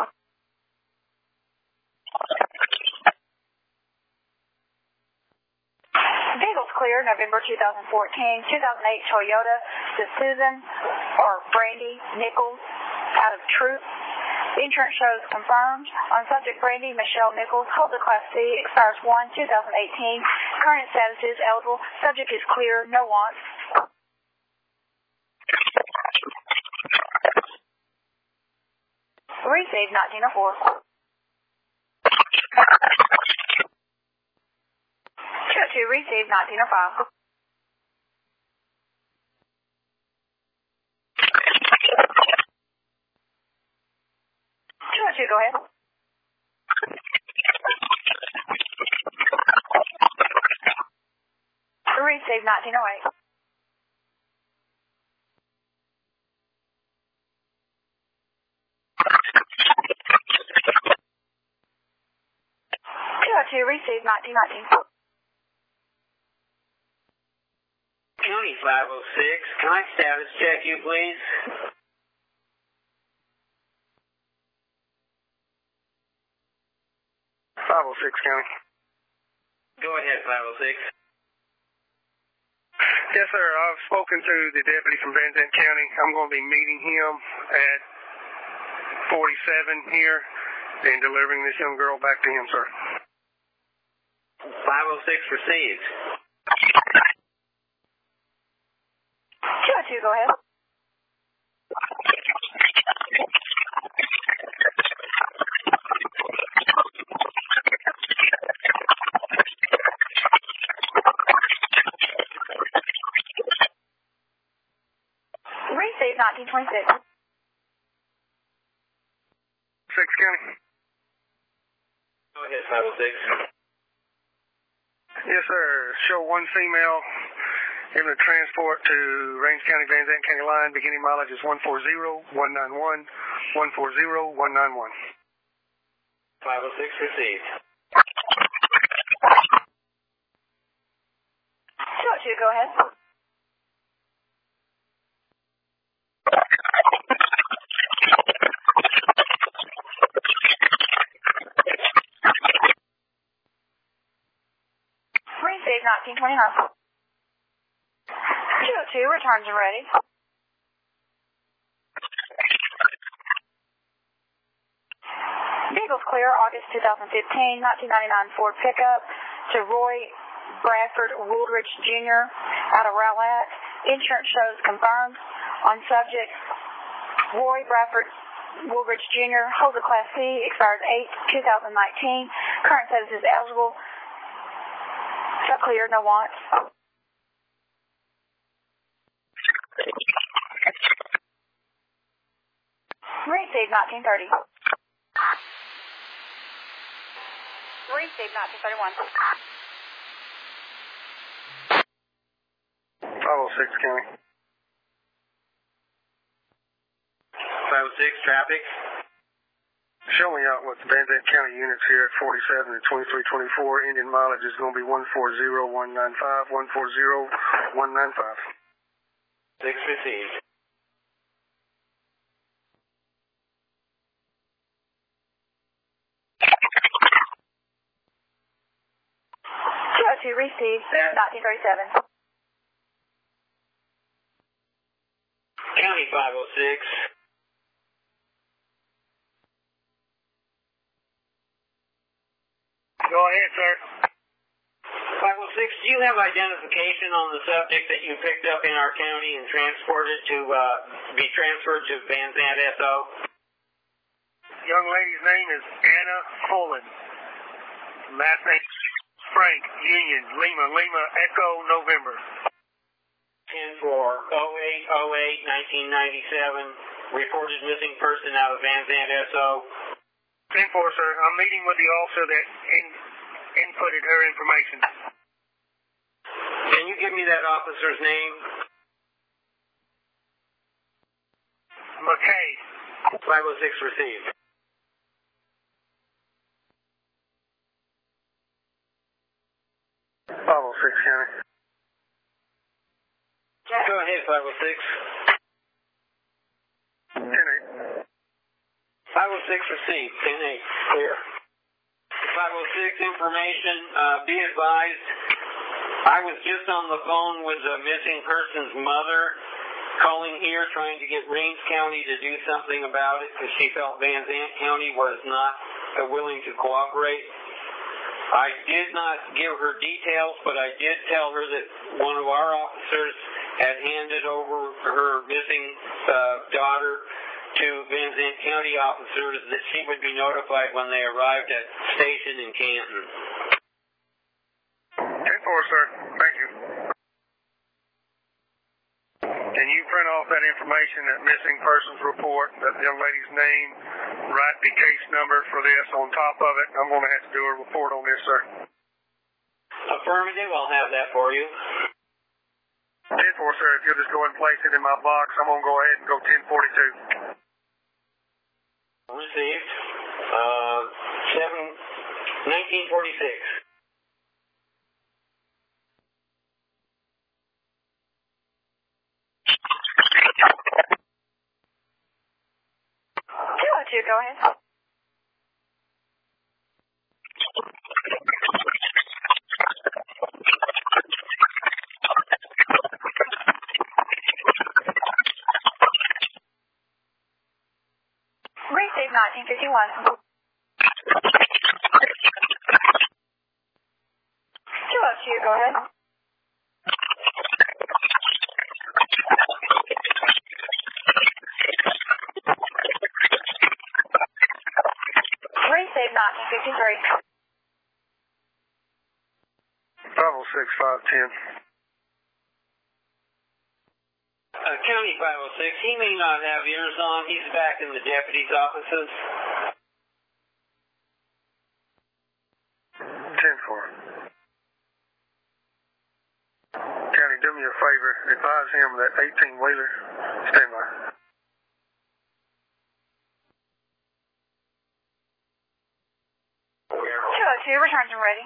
Speaker 2: Vehicles clear, November 2014, 2008 Toyota to Susan or Brandy Nichols out of Troop. Insurance shows confirmed. On subject, Brandy Michelle Nichols holds a Class C, expires 1-2018. Current status is eligible. Subject is clear, no wants. Receive 1904. 202, receive 1905. 202, go ahead. Receive 1908. 202, receive 1919.
Speaker 4: County 506, can I status check you, please?
Speaker 3: 506 County.
Speaker 4: Go ahead, 506.
Speaker 3: Yes, sir. I've spoken to the deputy from Van Zandt County. I'm going to be meeting him at 47 here and delivering this young girl back to him, sir.
Speaker 4: 506 received.
Speaker 2: 202, go ahead. Receive 1926.
Speaker 3: 6 County.
Speaker 4: Go ahead, 506.
Speaker 3: Yes, sir. Show one female given a transport to Range County, Van Zandt County line. Beginning mileage is 140-191, 140-191.
Speaker 4: 506 received.
Speaker 2: 202, go ahead. Receive 1929. 202, returns are ready. Vehicles clear, August 2015, 1999 Ford pickup to Roy Bradford Wooldridge Jr. out of Rowlett. Insurance shows confirmed. On subject, Roy Bradford Woolridge Jr. holds a Class C, expires 8/2019. Current status is eligible. Clear, no wants. Received 1930. Received 1931.
Speaker 3: 506 County.
Speaker 4: 506 traffic.
Speaker 3: Show me out what the Van Zandt County units here at 47 and 2324. Indian mileage is going to be 140195, 140195.
Speaker 4: 6 received.
Speaker 2: To receive 1937.
Speaker 4: County 506.
Speaker 3: Go ahead, sir.
Speaker 4: 506, do you have identification on the subject that you picked up in our county and transported to be transferred to Van Zandt SO?
Speaker 3: Young lady's name is Anna Fullen. Last name Frank Union Lima Echo November.
Speaker 4: 10-4-08-08-1997. Reported missing person out of Van Zandt SO.
Speaker 3: 10-4, sir. I'm meeting with the officer that inputted her information.
Speaker 4: Can you give me that officer's name?
Speaker 3: McKay.
Speaker 4: 506 received.
Speaker 3: County.
Speaker 4: Go ahead, 506.
Speaker 3: 10-8.
Speaker 4: 506 received. 10-8. Clear. 506 information. Be advised, I was just on the phone with a missing person's mother, calling here trying to get Rains County to do something about it because she felt Van Zandt County was not willing to cooperate. I did not give her details, but I did tell her that one of our officers had handed over her missing daughter to Van Zandt County officers that she would be notified when they arrived at the station in Canton.
Speaker 3: 10-4, sir. Thank you. Can you print off that information, that missing persons report, that young lady's name, write the case number for this on top of it? I'm going to have to do a report on this, sir.
Speaker 4: Affirmative. I'll have that for you.
Speaker 3: 10-4, sir. If you'll just go and place it in my box, I'm going to go ahead and go 1042.
Speaker 4: Received. 1946.
Speaker 2: 202, go ahead. Received 1951. 202, go ahead. Received 1953.
Speaker 3: 506, 510.
Speaker 4: County 506, he may not have ears on. He's back in the deputy's offices.
Speaker 3: 10-4. County, do me a favor. Advise him that 18-wheeler. Stand by.
Speaker 2: Returns and ready.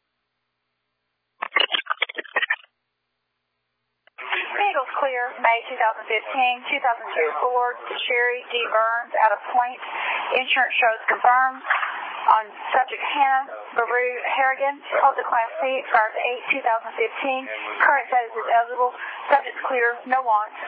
Speaker 2: Vehicles clear, May 2015, 2002 Ford, Sherry D. Burns, out of point. Insurance shows confirmed. On subject Hannah Baru Harrigan, holds a Class C, expires 8/2015. Current status is eligible. Subject clear, no wants.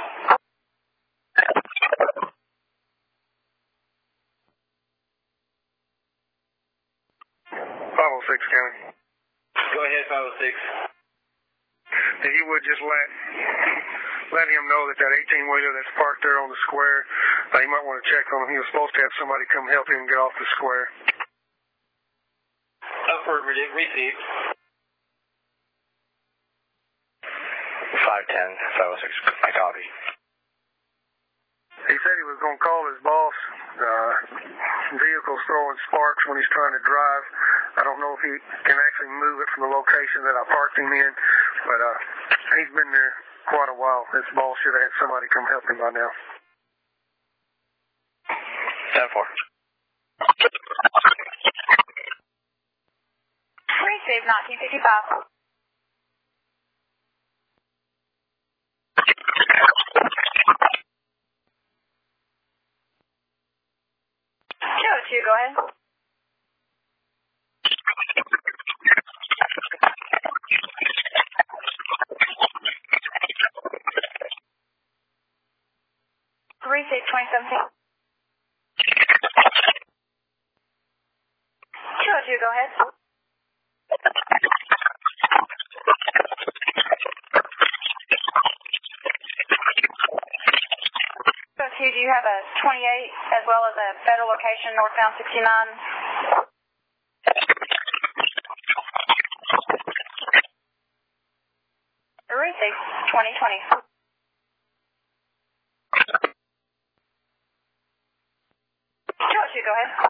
Speaker 3: 506, County.
Speaker 4: Go ahead, 506.
Speaker 3: If you would just let him know that 18-wheeler that's parked there on the square, You might want to check on him. He was supposed to have somebody come help him get off the square.
Speaker 4: Upward received.
Speaker 5: 510, 506, I copy.
Speaker 3: He said he was going to call his boss. Vehicle's throwing sparks when he's trying to drive. I don't know if he can actually move it from the location that I parked him in, but he's been there quite a while. This boss should have had somebody come help him by now.
Speaker 5: 10-4.
Speaker 2: Receive 1955. Go ahead. Three 2017. 202, go ahead. Do you have a 28 as well as a federal location northbound 69? Receive 2020. 202, go ahead.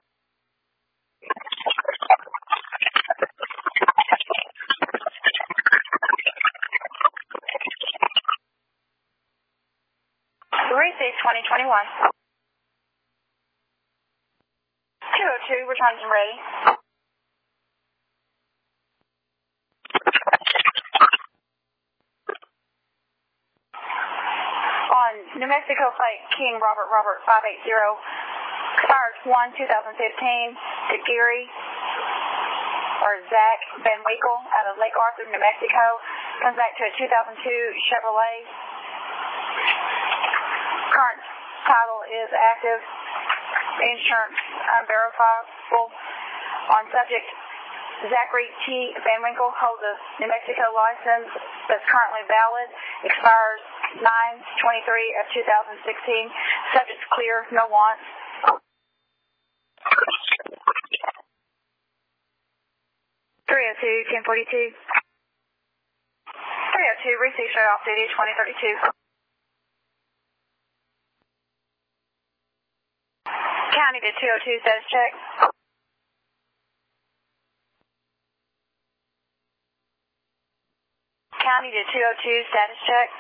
Speaker 2: Receive 2021. 202, returns and ready. On New Mexico Plate, King Robert 580, expires 1/2015 to Gary or Zach Van Winkle out of Lake Arthur, New Mexico. Comes back to a 2002 Chevrolet. Current title is active. Insurance unverifiable. On subject, Zachary T. Van Winkle holds a New Mexico license that's currently valid. Expires 9/23 of 2016. Subject's clear, no wants. (302) 1042. 302, receive straight off duty 2032. County to 202 status check. County to 202 status check.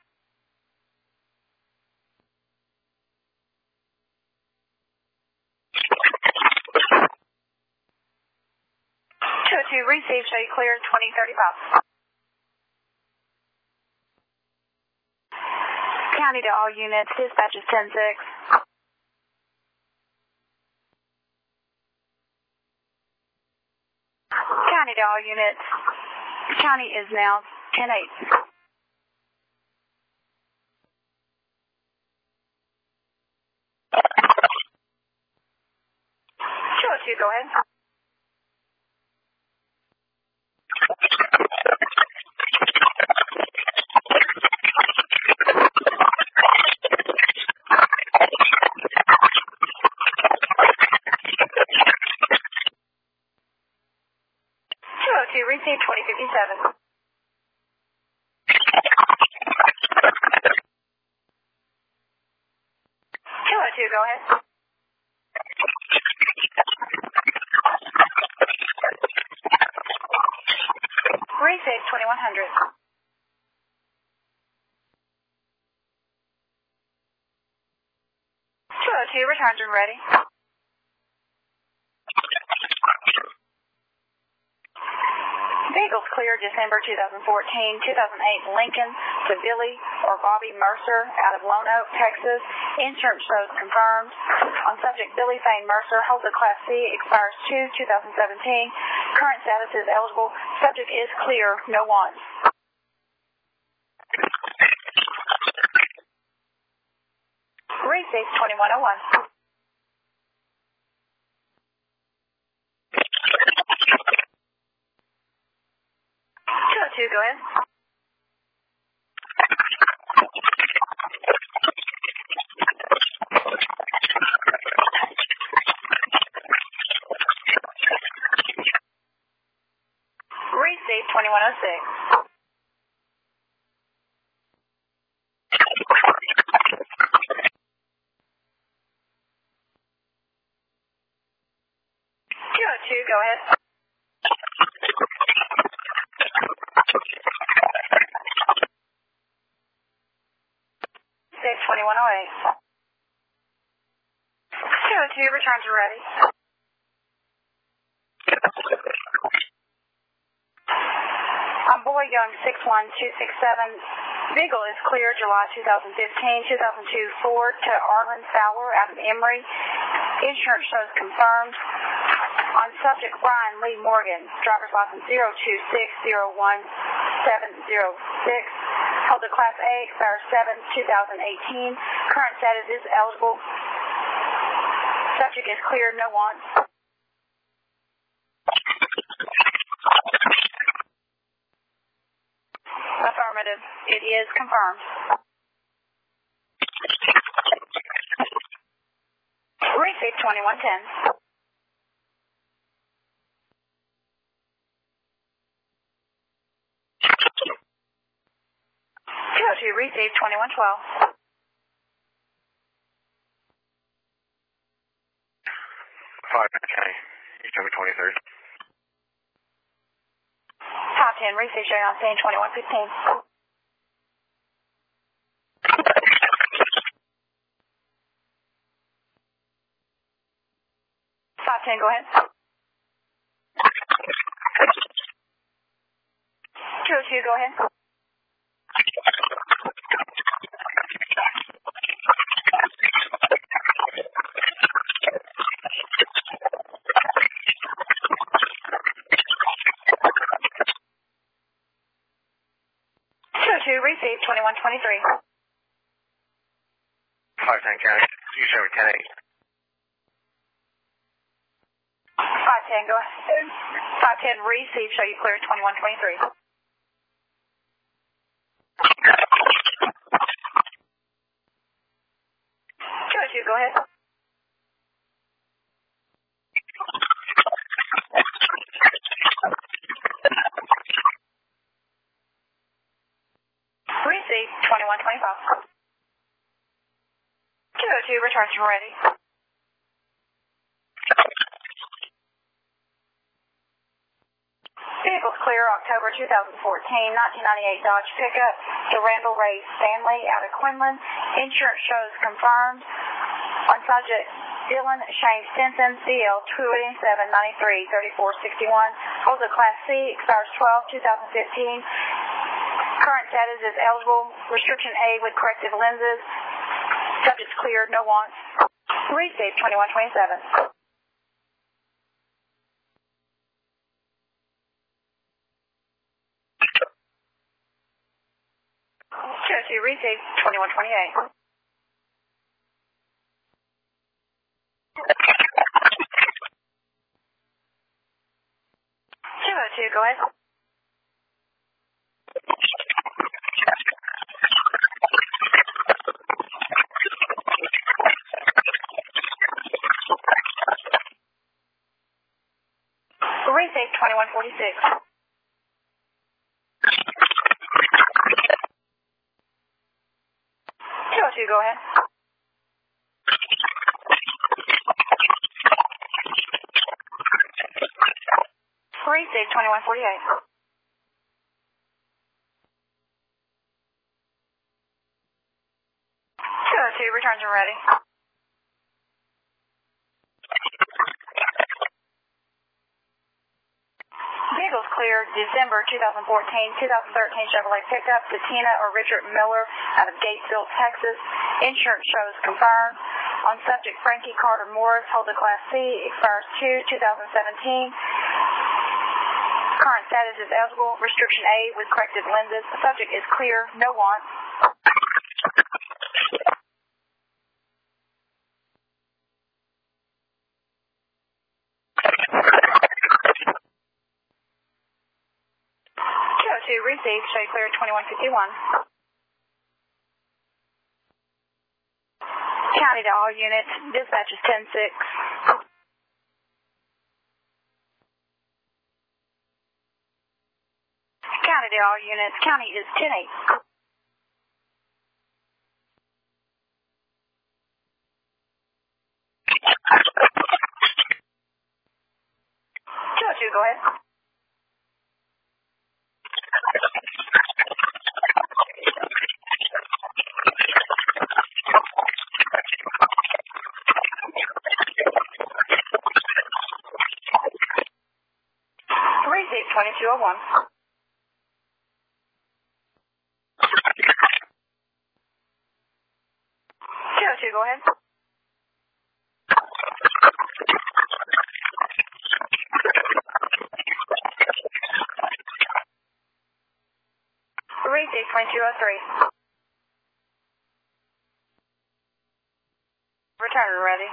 Speaker 2: To receive, show you clear 2035. County to all units, dispatch is 10-6. County to all units, county is now 10-8. Go ahead. To receive 2057. 202, go ahead. Receive 2100. 202, returns when ready. Vehicles cleared December 2014, 2008 Lincoln to Billy or Bobby Mercer out of Lone Oak, Texas. Insurance shows confirmed. On subject, Billy Fane Mercer holds a Class C, expires 2/2017. Current status is eligible. Subject is clear, no wants. Receive 2101. 202, go ahead. 2106. Go ahead. 2108. 202, returns are ready. I'm Boy Young 61267. Beagle is clear July 2015, 2002 Ford to Arlen Fowler out of Emory. Insurance shows confirmed. On subject, Brian Lee Morgan, driver's license 02601-706. Held to Class A, expires 7/2018. Current status is eligible. Subject is clear, no wants. Affirmative. It is confirmed. Receive 2110. 202, receive 2112.
Speaker 8: 510, December 23rd.
Speaker 2: 510, receive showing on scene 2115. 510, go ahead. 202, go ahead. 202, receive 2123.
Speaker 8: 510 County, you show me 10-8.
Speaker 2: 510, go ahead. 510, receive, show you clear 2123. 202, go ahead. 2125. 202, returns from ready. Vehicles clear October 2014, 1998 Dodge pickup to Randall Ray Stanley out of Quinlan. Insurance shows confirmed. On subject, Dylan Shane Stinson, CL 2793-3461. Holds a Class C, expires 12/2015. Current status is eligible. Restriction A with corrective lenses. Subject's cleared, no wants. Receive 2127. 202, receive 2128. 202, go ahead. 2146. 202, go ahead. 2148. 202, returns are ready. Vehicles cleared December 2014, 2013 Chevrolet pickup to Tina or Richard Miller out of Gatesville, Texas. Insurance shows confirmed. On subject, Frankie Carter Morris, holds a Class C, expires 2/2017. Current status is eligible. Restriction A with corrective lenses. The subject is clear, no wants. Received, show you clear 2151. County to all units, dispatch is 10-6. County to all units. County is 10-8. 202, go ahead. Receive 2201. 202, go ahead. Receive 2203. Return ready.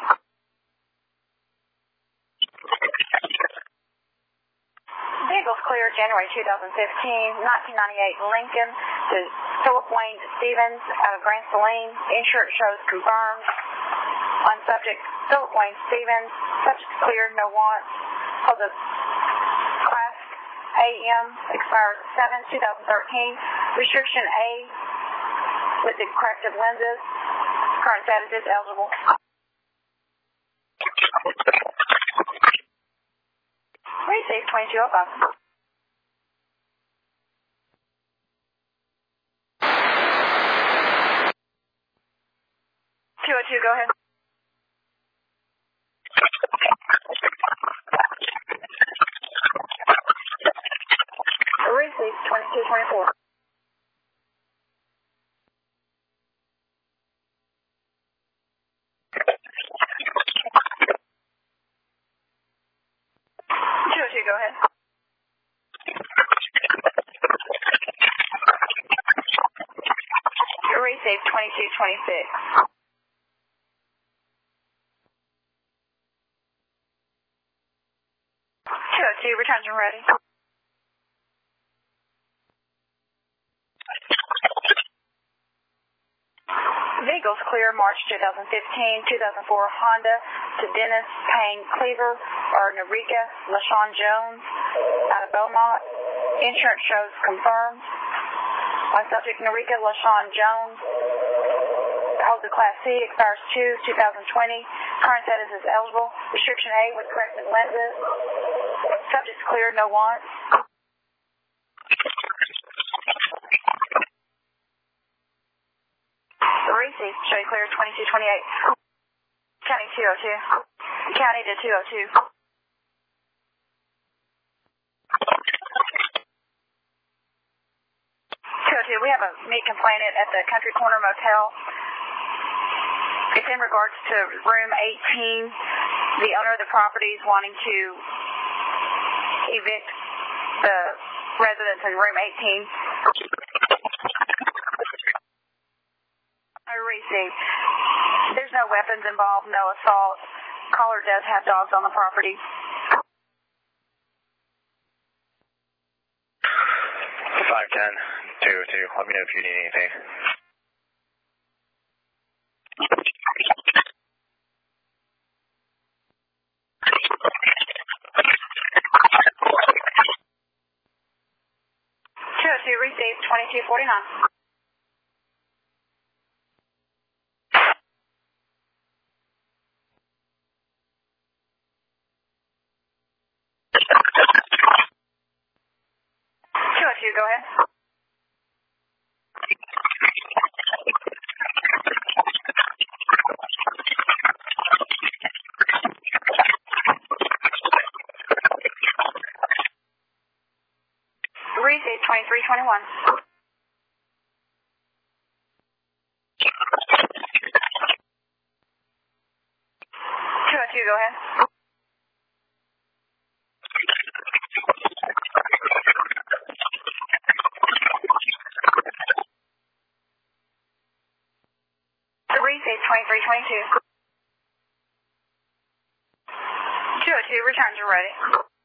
Speaker 2: Vehicles clear January 2015, 1998 Lincoln to Philip Wayne Stevens out of Grand Saline. Insurance shows confirmed. On subject, Philip Wayne Stevens. Subject cleared, no wants. Hold the class AM expired 7/2013. Restriction A with the corrective lenses. Current status is eligible. Receive 2205. 202, go ahead. Receive 2224. 202, go ahead. Receive 2226. 202, returns when ready. Vehicles clear March 2015, 2004 Honda to Dennis Payne Cleaver or Narika LaShawn Jones out of Beaumont. Insurance shows confirmed. On subject, Narika LaShawn Jones holds a Class C, expires 2/2020. Current status is eligible. Restriction A with corrected lenses. Subject's cleared, no wants. Receive, show you clear 2228. County 202. County to 202. 202, we have a meat complainant at the Country Corner Motel. It's in regards to room 18. The owner of the property is wanting to evict the residents in room 18. I receive. There's no weapons involved, no assault. Caller does have dogs on the property.
Speaker 5: 510-202. Let me know if you need anything.
Speaker 2: Receive 2249. 202, go ahead. Receive 2321. 202, go ahead. Receive 2322. 202, returns are ready.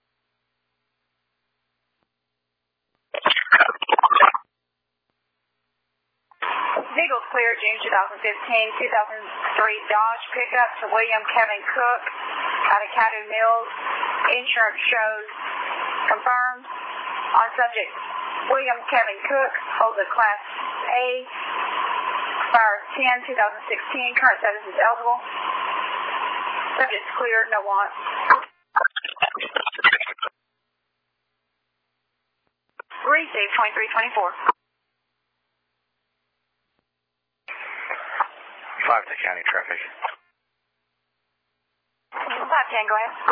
Speaker 2: Vehicles clear June 2015, 2003 Dodge pickup to William Kevin Cook out of Caddo Mills. Insurance shows confirmed. On subject, William Kevin Cook holds a Class A, expires 10/2016, current status is eligible. Subject is clear, no wants. Receive 2324.
Speaker 5: 5 to county traffic.
Speaker 2: 510, go ahead.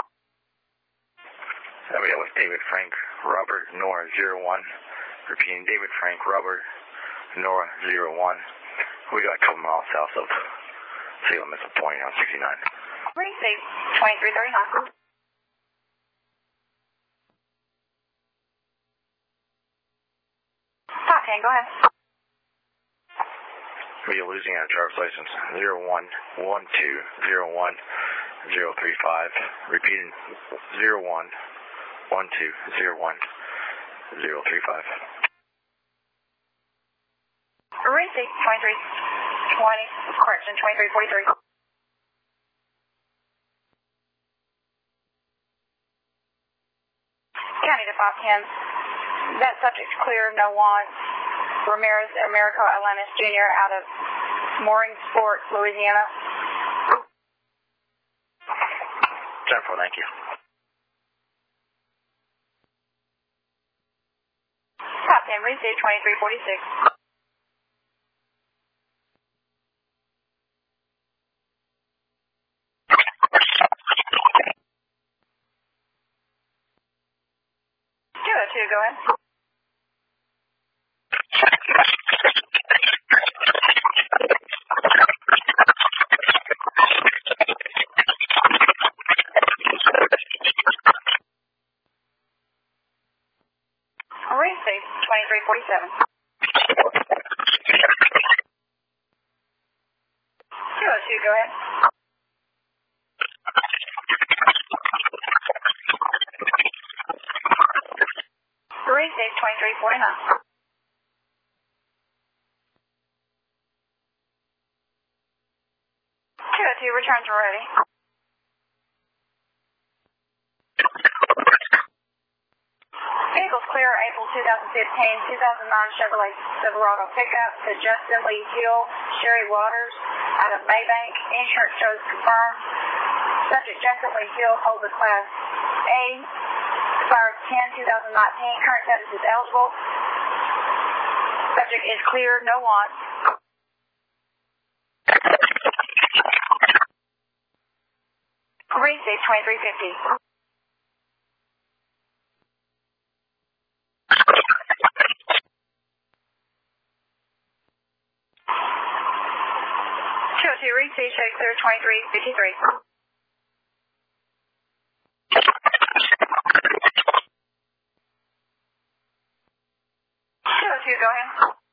Speaker 5: We got with David Frank Robert Nora 01. Repeating, David Frank Robert Nora 01. We got a couple miles south of city limits of 20 on 69.
Speaker 2: Receive 2339. 510, go ahead.
Speaker 5: We are losing our driver's license 011201-035. Repeating, 011201-035.
Speaker 2: Receive 2320, correction 2343. County to 510. That subject's clear, no wants. Ramirez Americo Atlantis Jr. out of Mooring Sport, Louisiana.
Speaker 5: 10-4, thank you.
Speaker 2: 510, receive 2346. Go ahead. Receive 2347. 202, go ahead. Receive 2349. 202, returns are ready. Vehicles clear April 2015, 2009 Chevrolet Silverado pickup to Justin Lee Hill, Sherry Waters out of Maybank. Insurance shows confirmed. Subject Justin Lee Hill holds a Class A, expires 10/2019, current status is eligible. Subject is clear, no wants. Receive 2350. 202, receive, check clear 2353. 202, go ahead.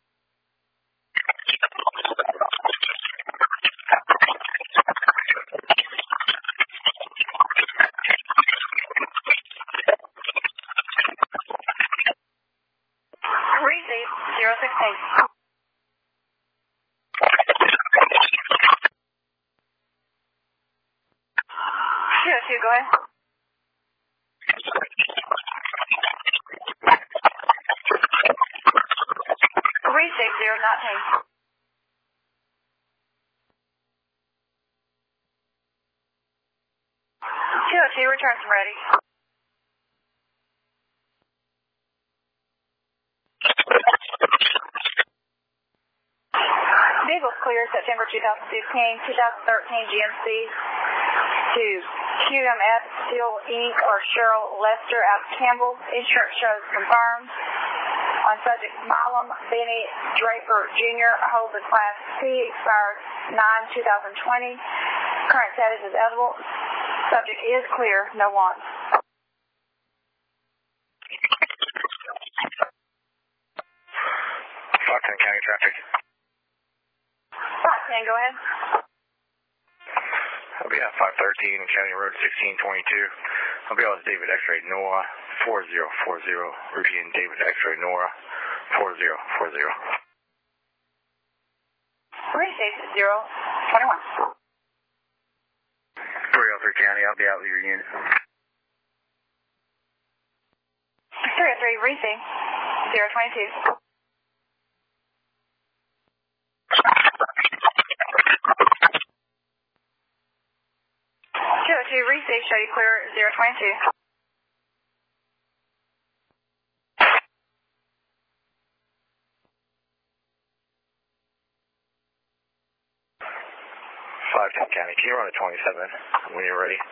Speaker 2: Receive 016. 202, go ahead. Receive 019. 202, returns ready. Vehicles clear September 2015, 2013 GMC to QMF Steel Inc. or Cheryl Lester out of Campbell. Insurance shows confirmed. On subject, Milam Benny Draper Jr. holds a Class C, expired 9/2020. Current status is eligible. Subject is clear, no wants.
Speaker 5: Stockton County traffic.
Speaker 2: 510, go ahead.
Speaker 5: I'll be at 513 County Road 1622. I'll be out with David X-Ray Noah 4040. Repeating, David X-Ray Noah 4040.
Speaker 2: Receive 021.
Speaker 5: 303 County, I'll be out with your unit.
Speaker 2: 303, receive. 022. 202, receive, show you clear 022.
Speaker 5: County, can you run a 27 when you're ready?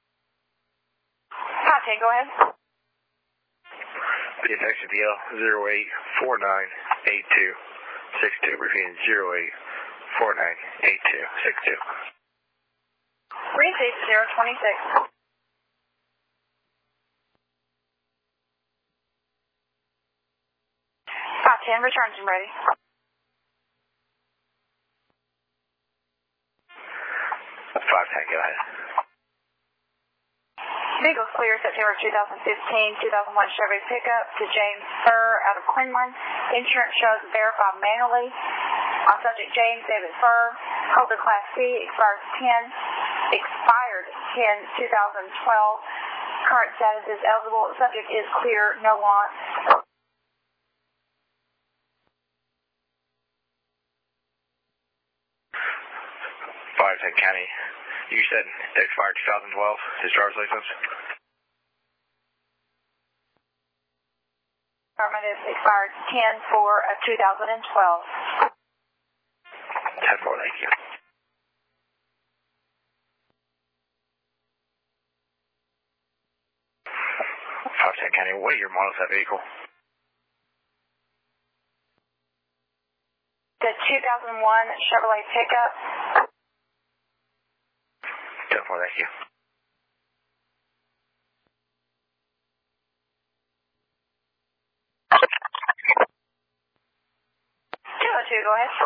Speaker 2: 510, go ahead.
Speaker 5: PSX DL 08498262. Repeating 08498262.
Speaker 2: Receive 026. 510, returns and ready.
Speaker 5: Go ahead.
Speaker 2: Vehicles clear September 2015, 2001 Chevy pickup to James Furr out of Quinlan. Insurance shows verified manually. On subject James David Furr, holder Class C, expired 10/2012. Current status is eligible. Subject is clear, no wants.
Speaker 5: 510 County. You said it expired 2012, his driver's license?
Speaker 2: Department is expired 10/4/2012.
Speaker 5: 10-4, thank you. 510 County, what year model is that vehicle?
Speaker 2: The 2001 Chevrolet pickup.
Speaker 5: 10-4, thank you.
Speaker 2: 202, go ahead.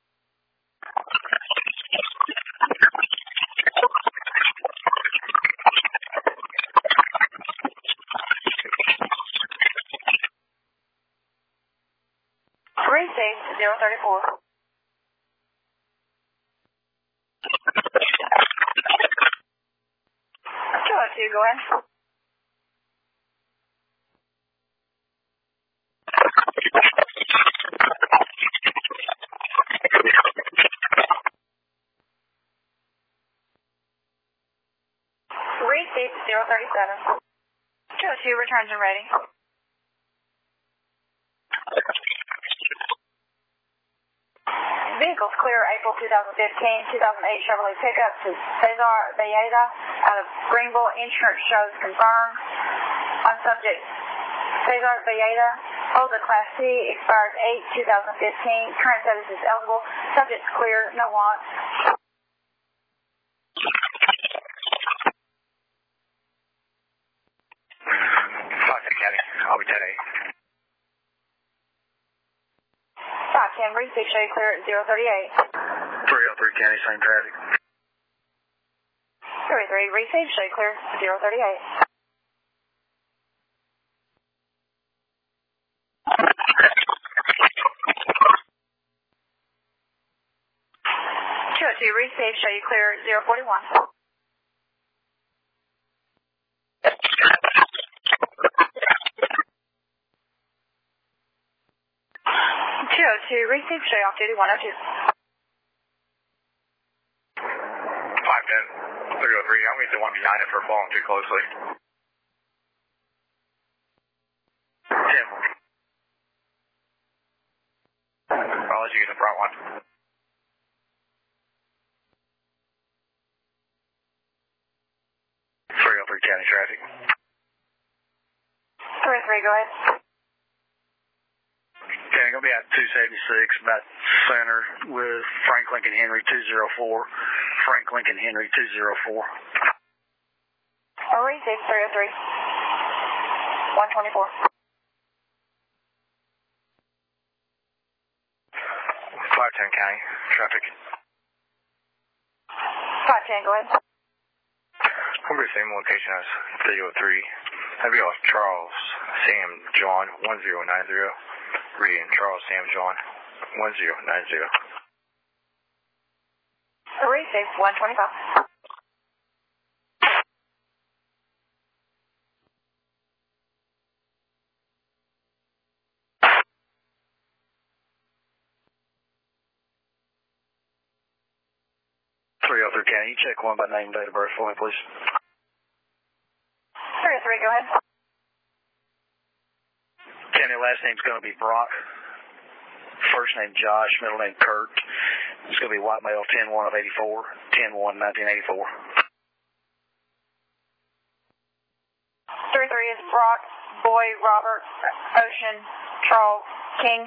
Speaker 2: Receive 034. 202, go ahead. Receive 037. 202, returns and ready. Vehicles clear April 2015, 2008 Chevrolet pickup to Cesar Villeda out of Greenville. Insurance shows confirmed. On subject, Cesar Villeda, holder Class C, expired 8/2015. Current status is eligible. Subject's clear, no wants.
Speaker 5: 510 County, I'll be 10-8.
Speaker 2: 510, receive, show you clear at 038.
Speaker 5: 303 County, same traffic.
Speaker 2: 33, receive, show you clear at 038. 202, receive, show you clear at 041. 202, receive, show you off duty 102.
Speaker 5: 510, 303, I'm going to the one behind it for following too closely. 10. I'll let you get the front one. 303 County traffic.
Speaker 2: 303, go ahead.
Speaker 9: Okay, I'm going to be at 276, about center with Frank Lincoln Henry 204. Frank Lincoln Henry 204.
Speaker 2: Receive 303. 124.
Speaker 5: 510 County traffic.
Speaker 2: 510, go ahead.
Speaker 5: I'm going to be the same location as 303. Have you got Charles Sam John 1090. Reading Charles Sam John 1090.
Speaker 2: Receive 125.
Speaker 9: 303 County, you check one by name, date of birth for me, please.
Speaker 2: 303, go ahead.
Speaker 9: County, last name's going to be Brock. First name Josh, middle name Kurt. It's going to be white male, 10-1 of 84, 10-1-1984.
Speaker 2: 303 is Brock, Boy, Robert, Ocean, Charles, King.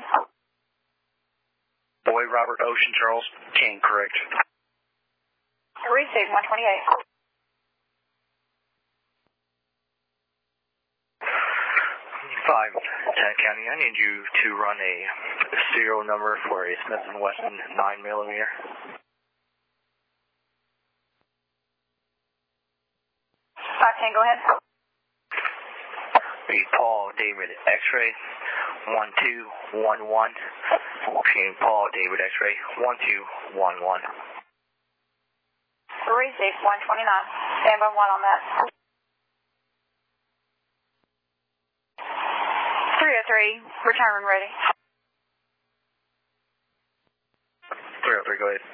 Speaker 9: Boy, Robert, Ocean, Charles, King, correct.
Speaker 2: Receive 128.
Speaker 5: 510 County, I need you to run a serial number for a Smith & Wesson 9mm.
Speaker 2: 510, go ahead.
Speaker 5: A Paul David X-ray 1211. Paul David X-ray 1211.
Speaker 2: Receive 129. Stand by 1 on that. 303, return when ready.
Speaker 9: 303, go ahead.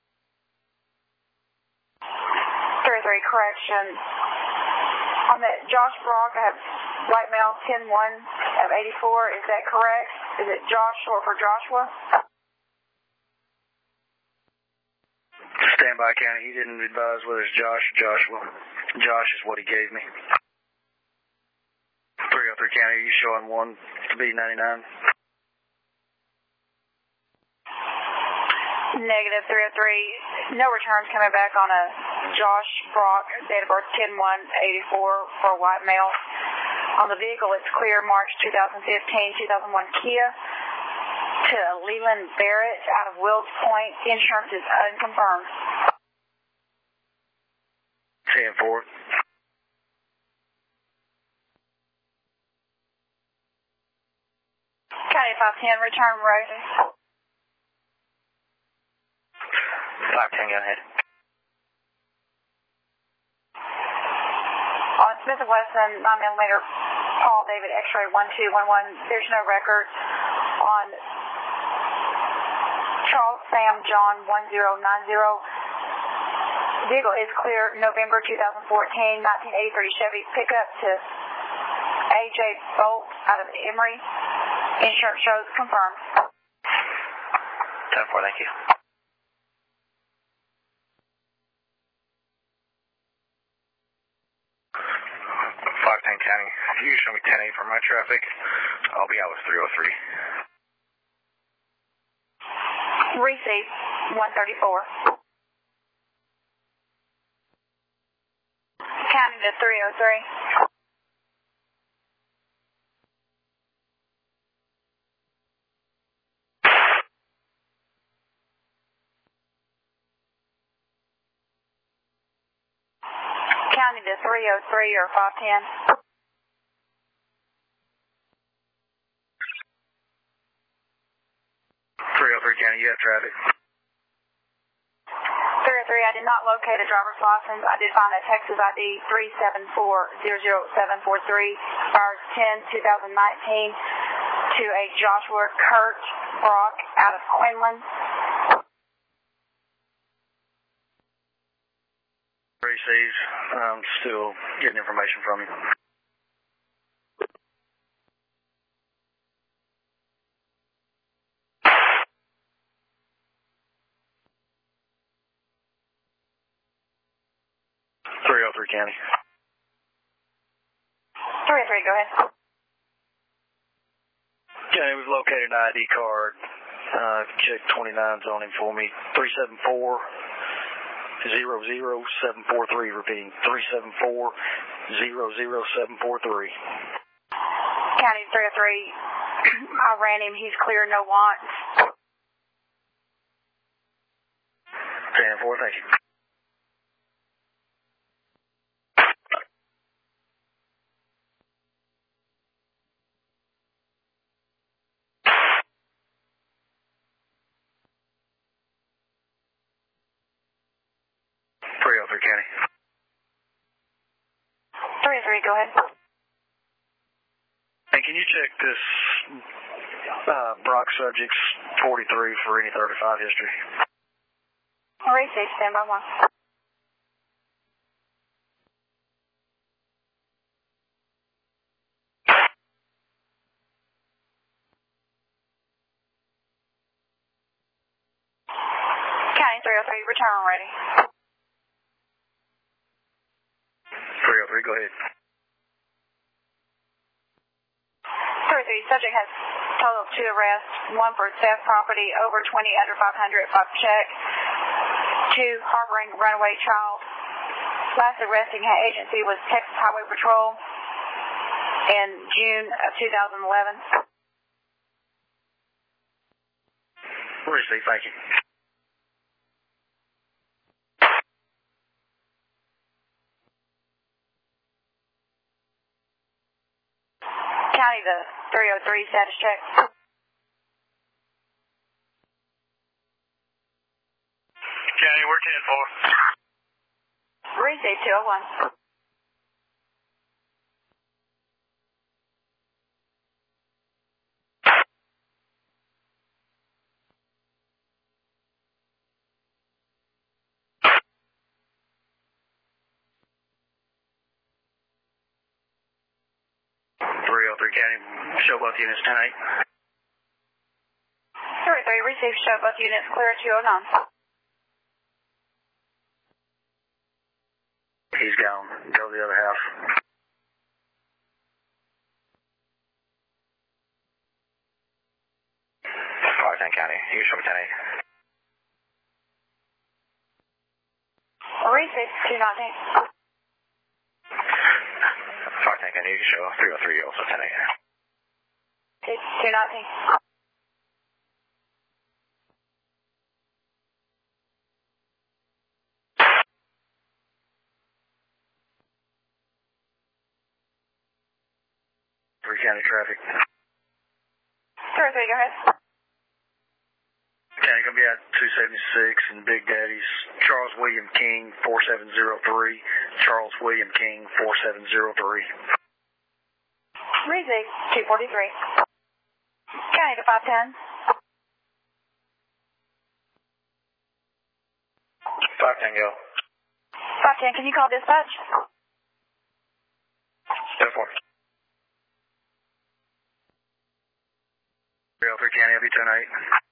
Speaker 2: 303, correction. On that Josh Brock, I have white male 10-1 of 84. Is that correct? Is it Josh short for Joshua?
Speaker 9: Stand by, County. He didn't advise whether it's Josh or Joshua. Josh is what he gave me. 303 County, are you showing one to be 99?
Speaker 2: Negative 303. No returns coming back on a Josh Brock, date of birth 10-1-84 for a white male. On the vehicle, it's clear March 2015-2001 Kia to Leland Barrett out of Wills Point. The insurance is unconfirmed.
Speaker 9: 10-4.
Speaker 2: County 510, return ready.
Speaker 5: 510, go ahead.
Speaker 2: On Smith & Wesson 9mm Paul David X-ray 1211, there's no record. On Charles Sam John 1090, vehicle is clear November 2014, 1983 Chevy pickup to A.J. Bolt out of Emory. Insurance shows confirmed.
Speaker 5: 10-4, thank you. 510 County, if you show me 10-8 for my traffic, I'll be out with 303.
Speaker 2: Receive 134. County to 303. County to 303 or 510.
Speaker 9: 303 County, you have traffic.
Speaker 2: 303, I did not locate a driver's license. I did find a Texas ID 374-00743, expires 10-2019, to a Joshua Kurt Brock out of Quinlan.
Speaker 9: Receives. I'm still getting information from you. County.
Speaker 2: 303, go ahead.
Speaker 9: County, we've located an ID card. Check 29s on him for me. 374-00743. Repeating, 374-00743.
Speaker 2: County 303, I ran him. He's clear, no wants.
Speaker 9: 10-4, thank you. 303 County.
Speaker 2: 303, go ahead.
Speaker 9: Hey, can you check this Brock subjects 43 for any 35 history?
Speaker 2: Receive, stand by 1. County 303, return when ready.
Speaker 9: 303, go ahead.
Speaker 2: 303, subject has total of 2 arrests, 1 for theft property over 20 under 500, 5 check, 2 harboring runaway child. Last arresting agency was Texas Highway Patrol in June of 2011.
Speaker 9: Receive, thank you.
Speaker 2: County the 303 status check.
Speaker 9: County, we're 10-4.
Speaker 2: Receive 201.
Speaker 9: County, show both units 10-8.
Speaker 2: 303, receive, show both units clear 209.
Speaker 9: He's gone. Go the other half.
Speaker 5: Farthing County, you show me 10-8.
Speaker 2: Receive 219.
Speaker 5: Farthing County, you show 303 also 10-8.
Speaker 2: 219.
Speaker 9: County traffic.
Speaker 2: 303, go ahead.
Speaker 9: County gonna be at 276 and Big Daddy's. Charles William King 4703. Charles William King 4703.
Speaker 2: Receive 243. County to 510.
Speaker 5: 510 go.
Speaker 2: 510, can you call dispatch?
Speaker 5: 10-4.
Speaker 9: 303 County, I'll be 10-8.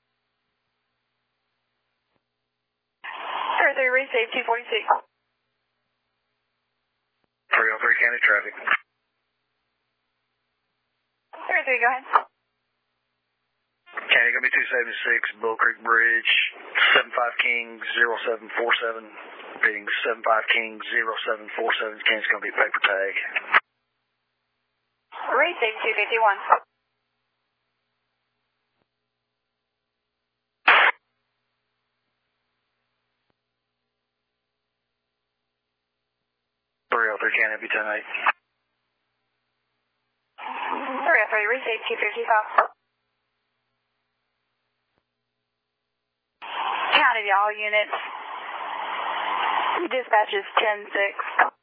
Speaker 2: 303, receive 246.
Speaker 9: 303 County traffic.
Speaker 2: 303, go ahead.
Speaker 9: County gonna be 276 Bull Creek Bridge. 75 King 0747. Being 75 King 0747. King's gonna be paper tag.
Speaker 2: Receive 251.
Speaker 9: 303 County, I'll be 10-8.
Speaker 2: 303, receive 255. County to all units. Dispatch is 10-6.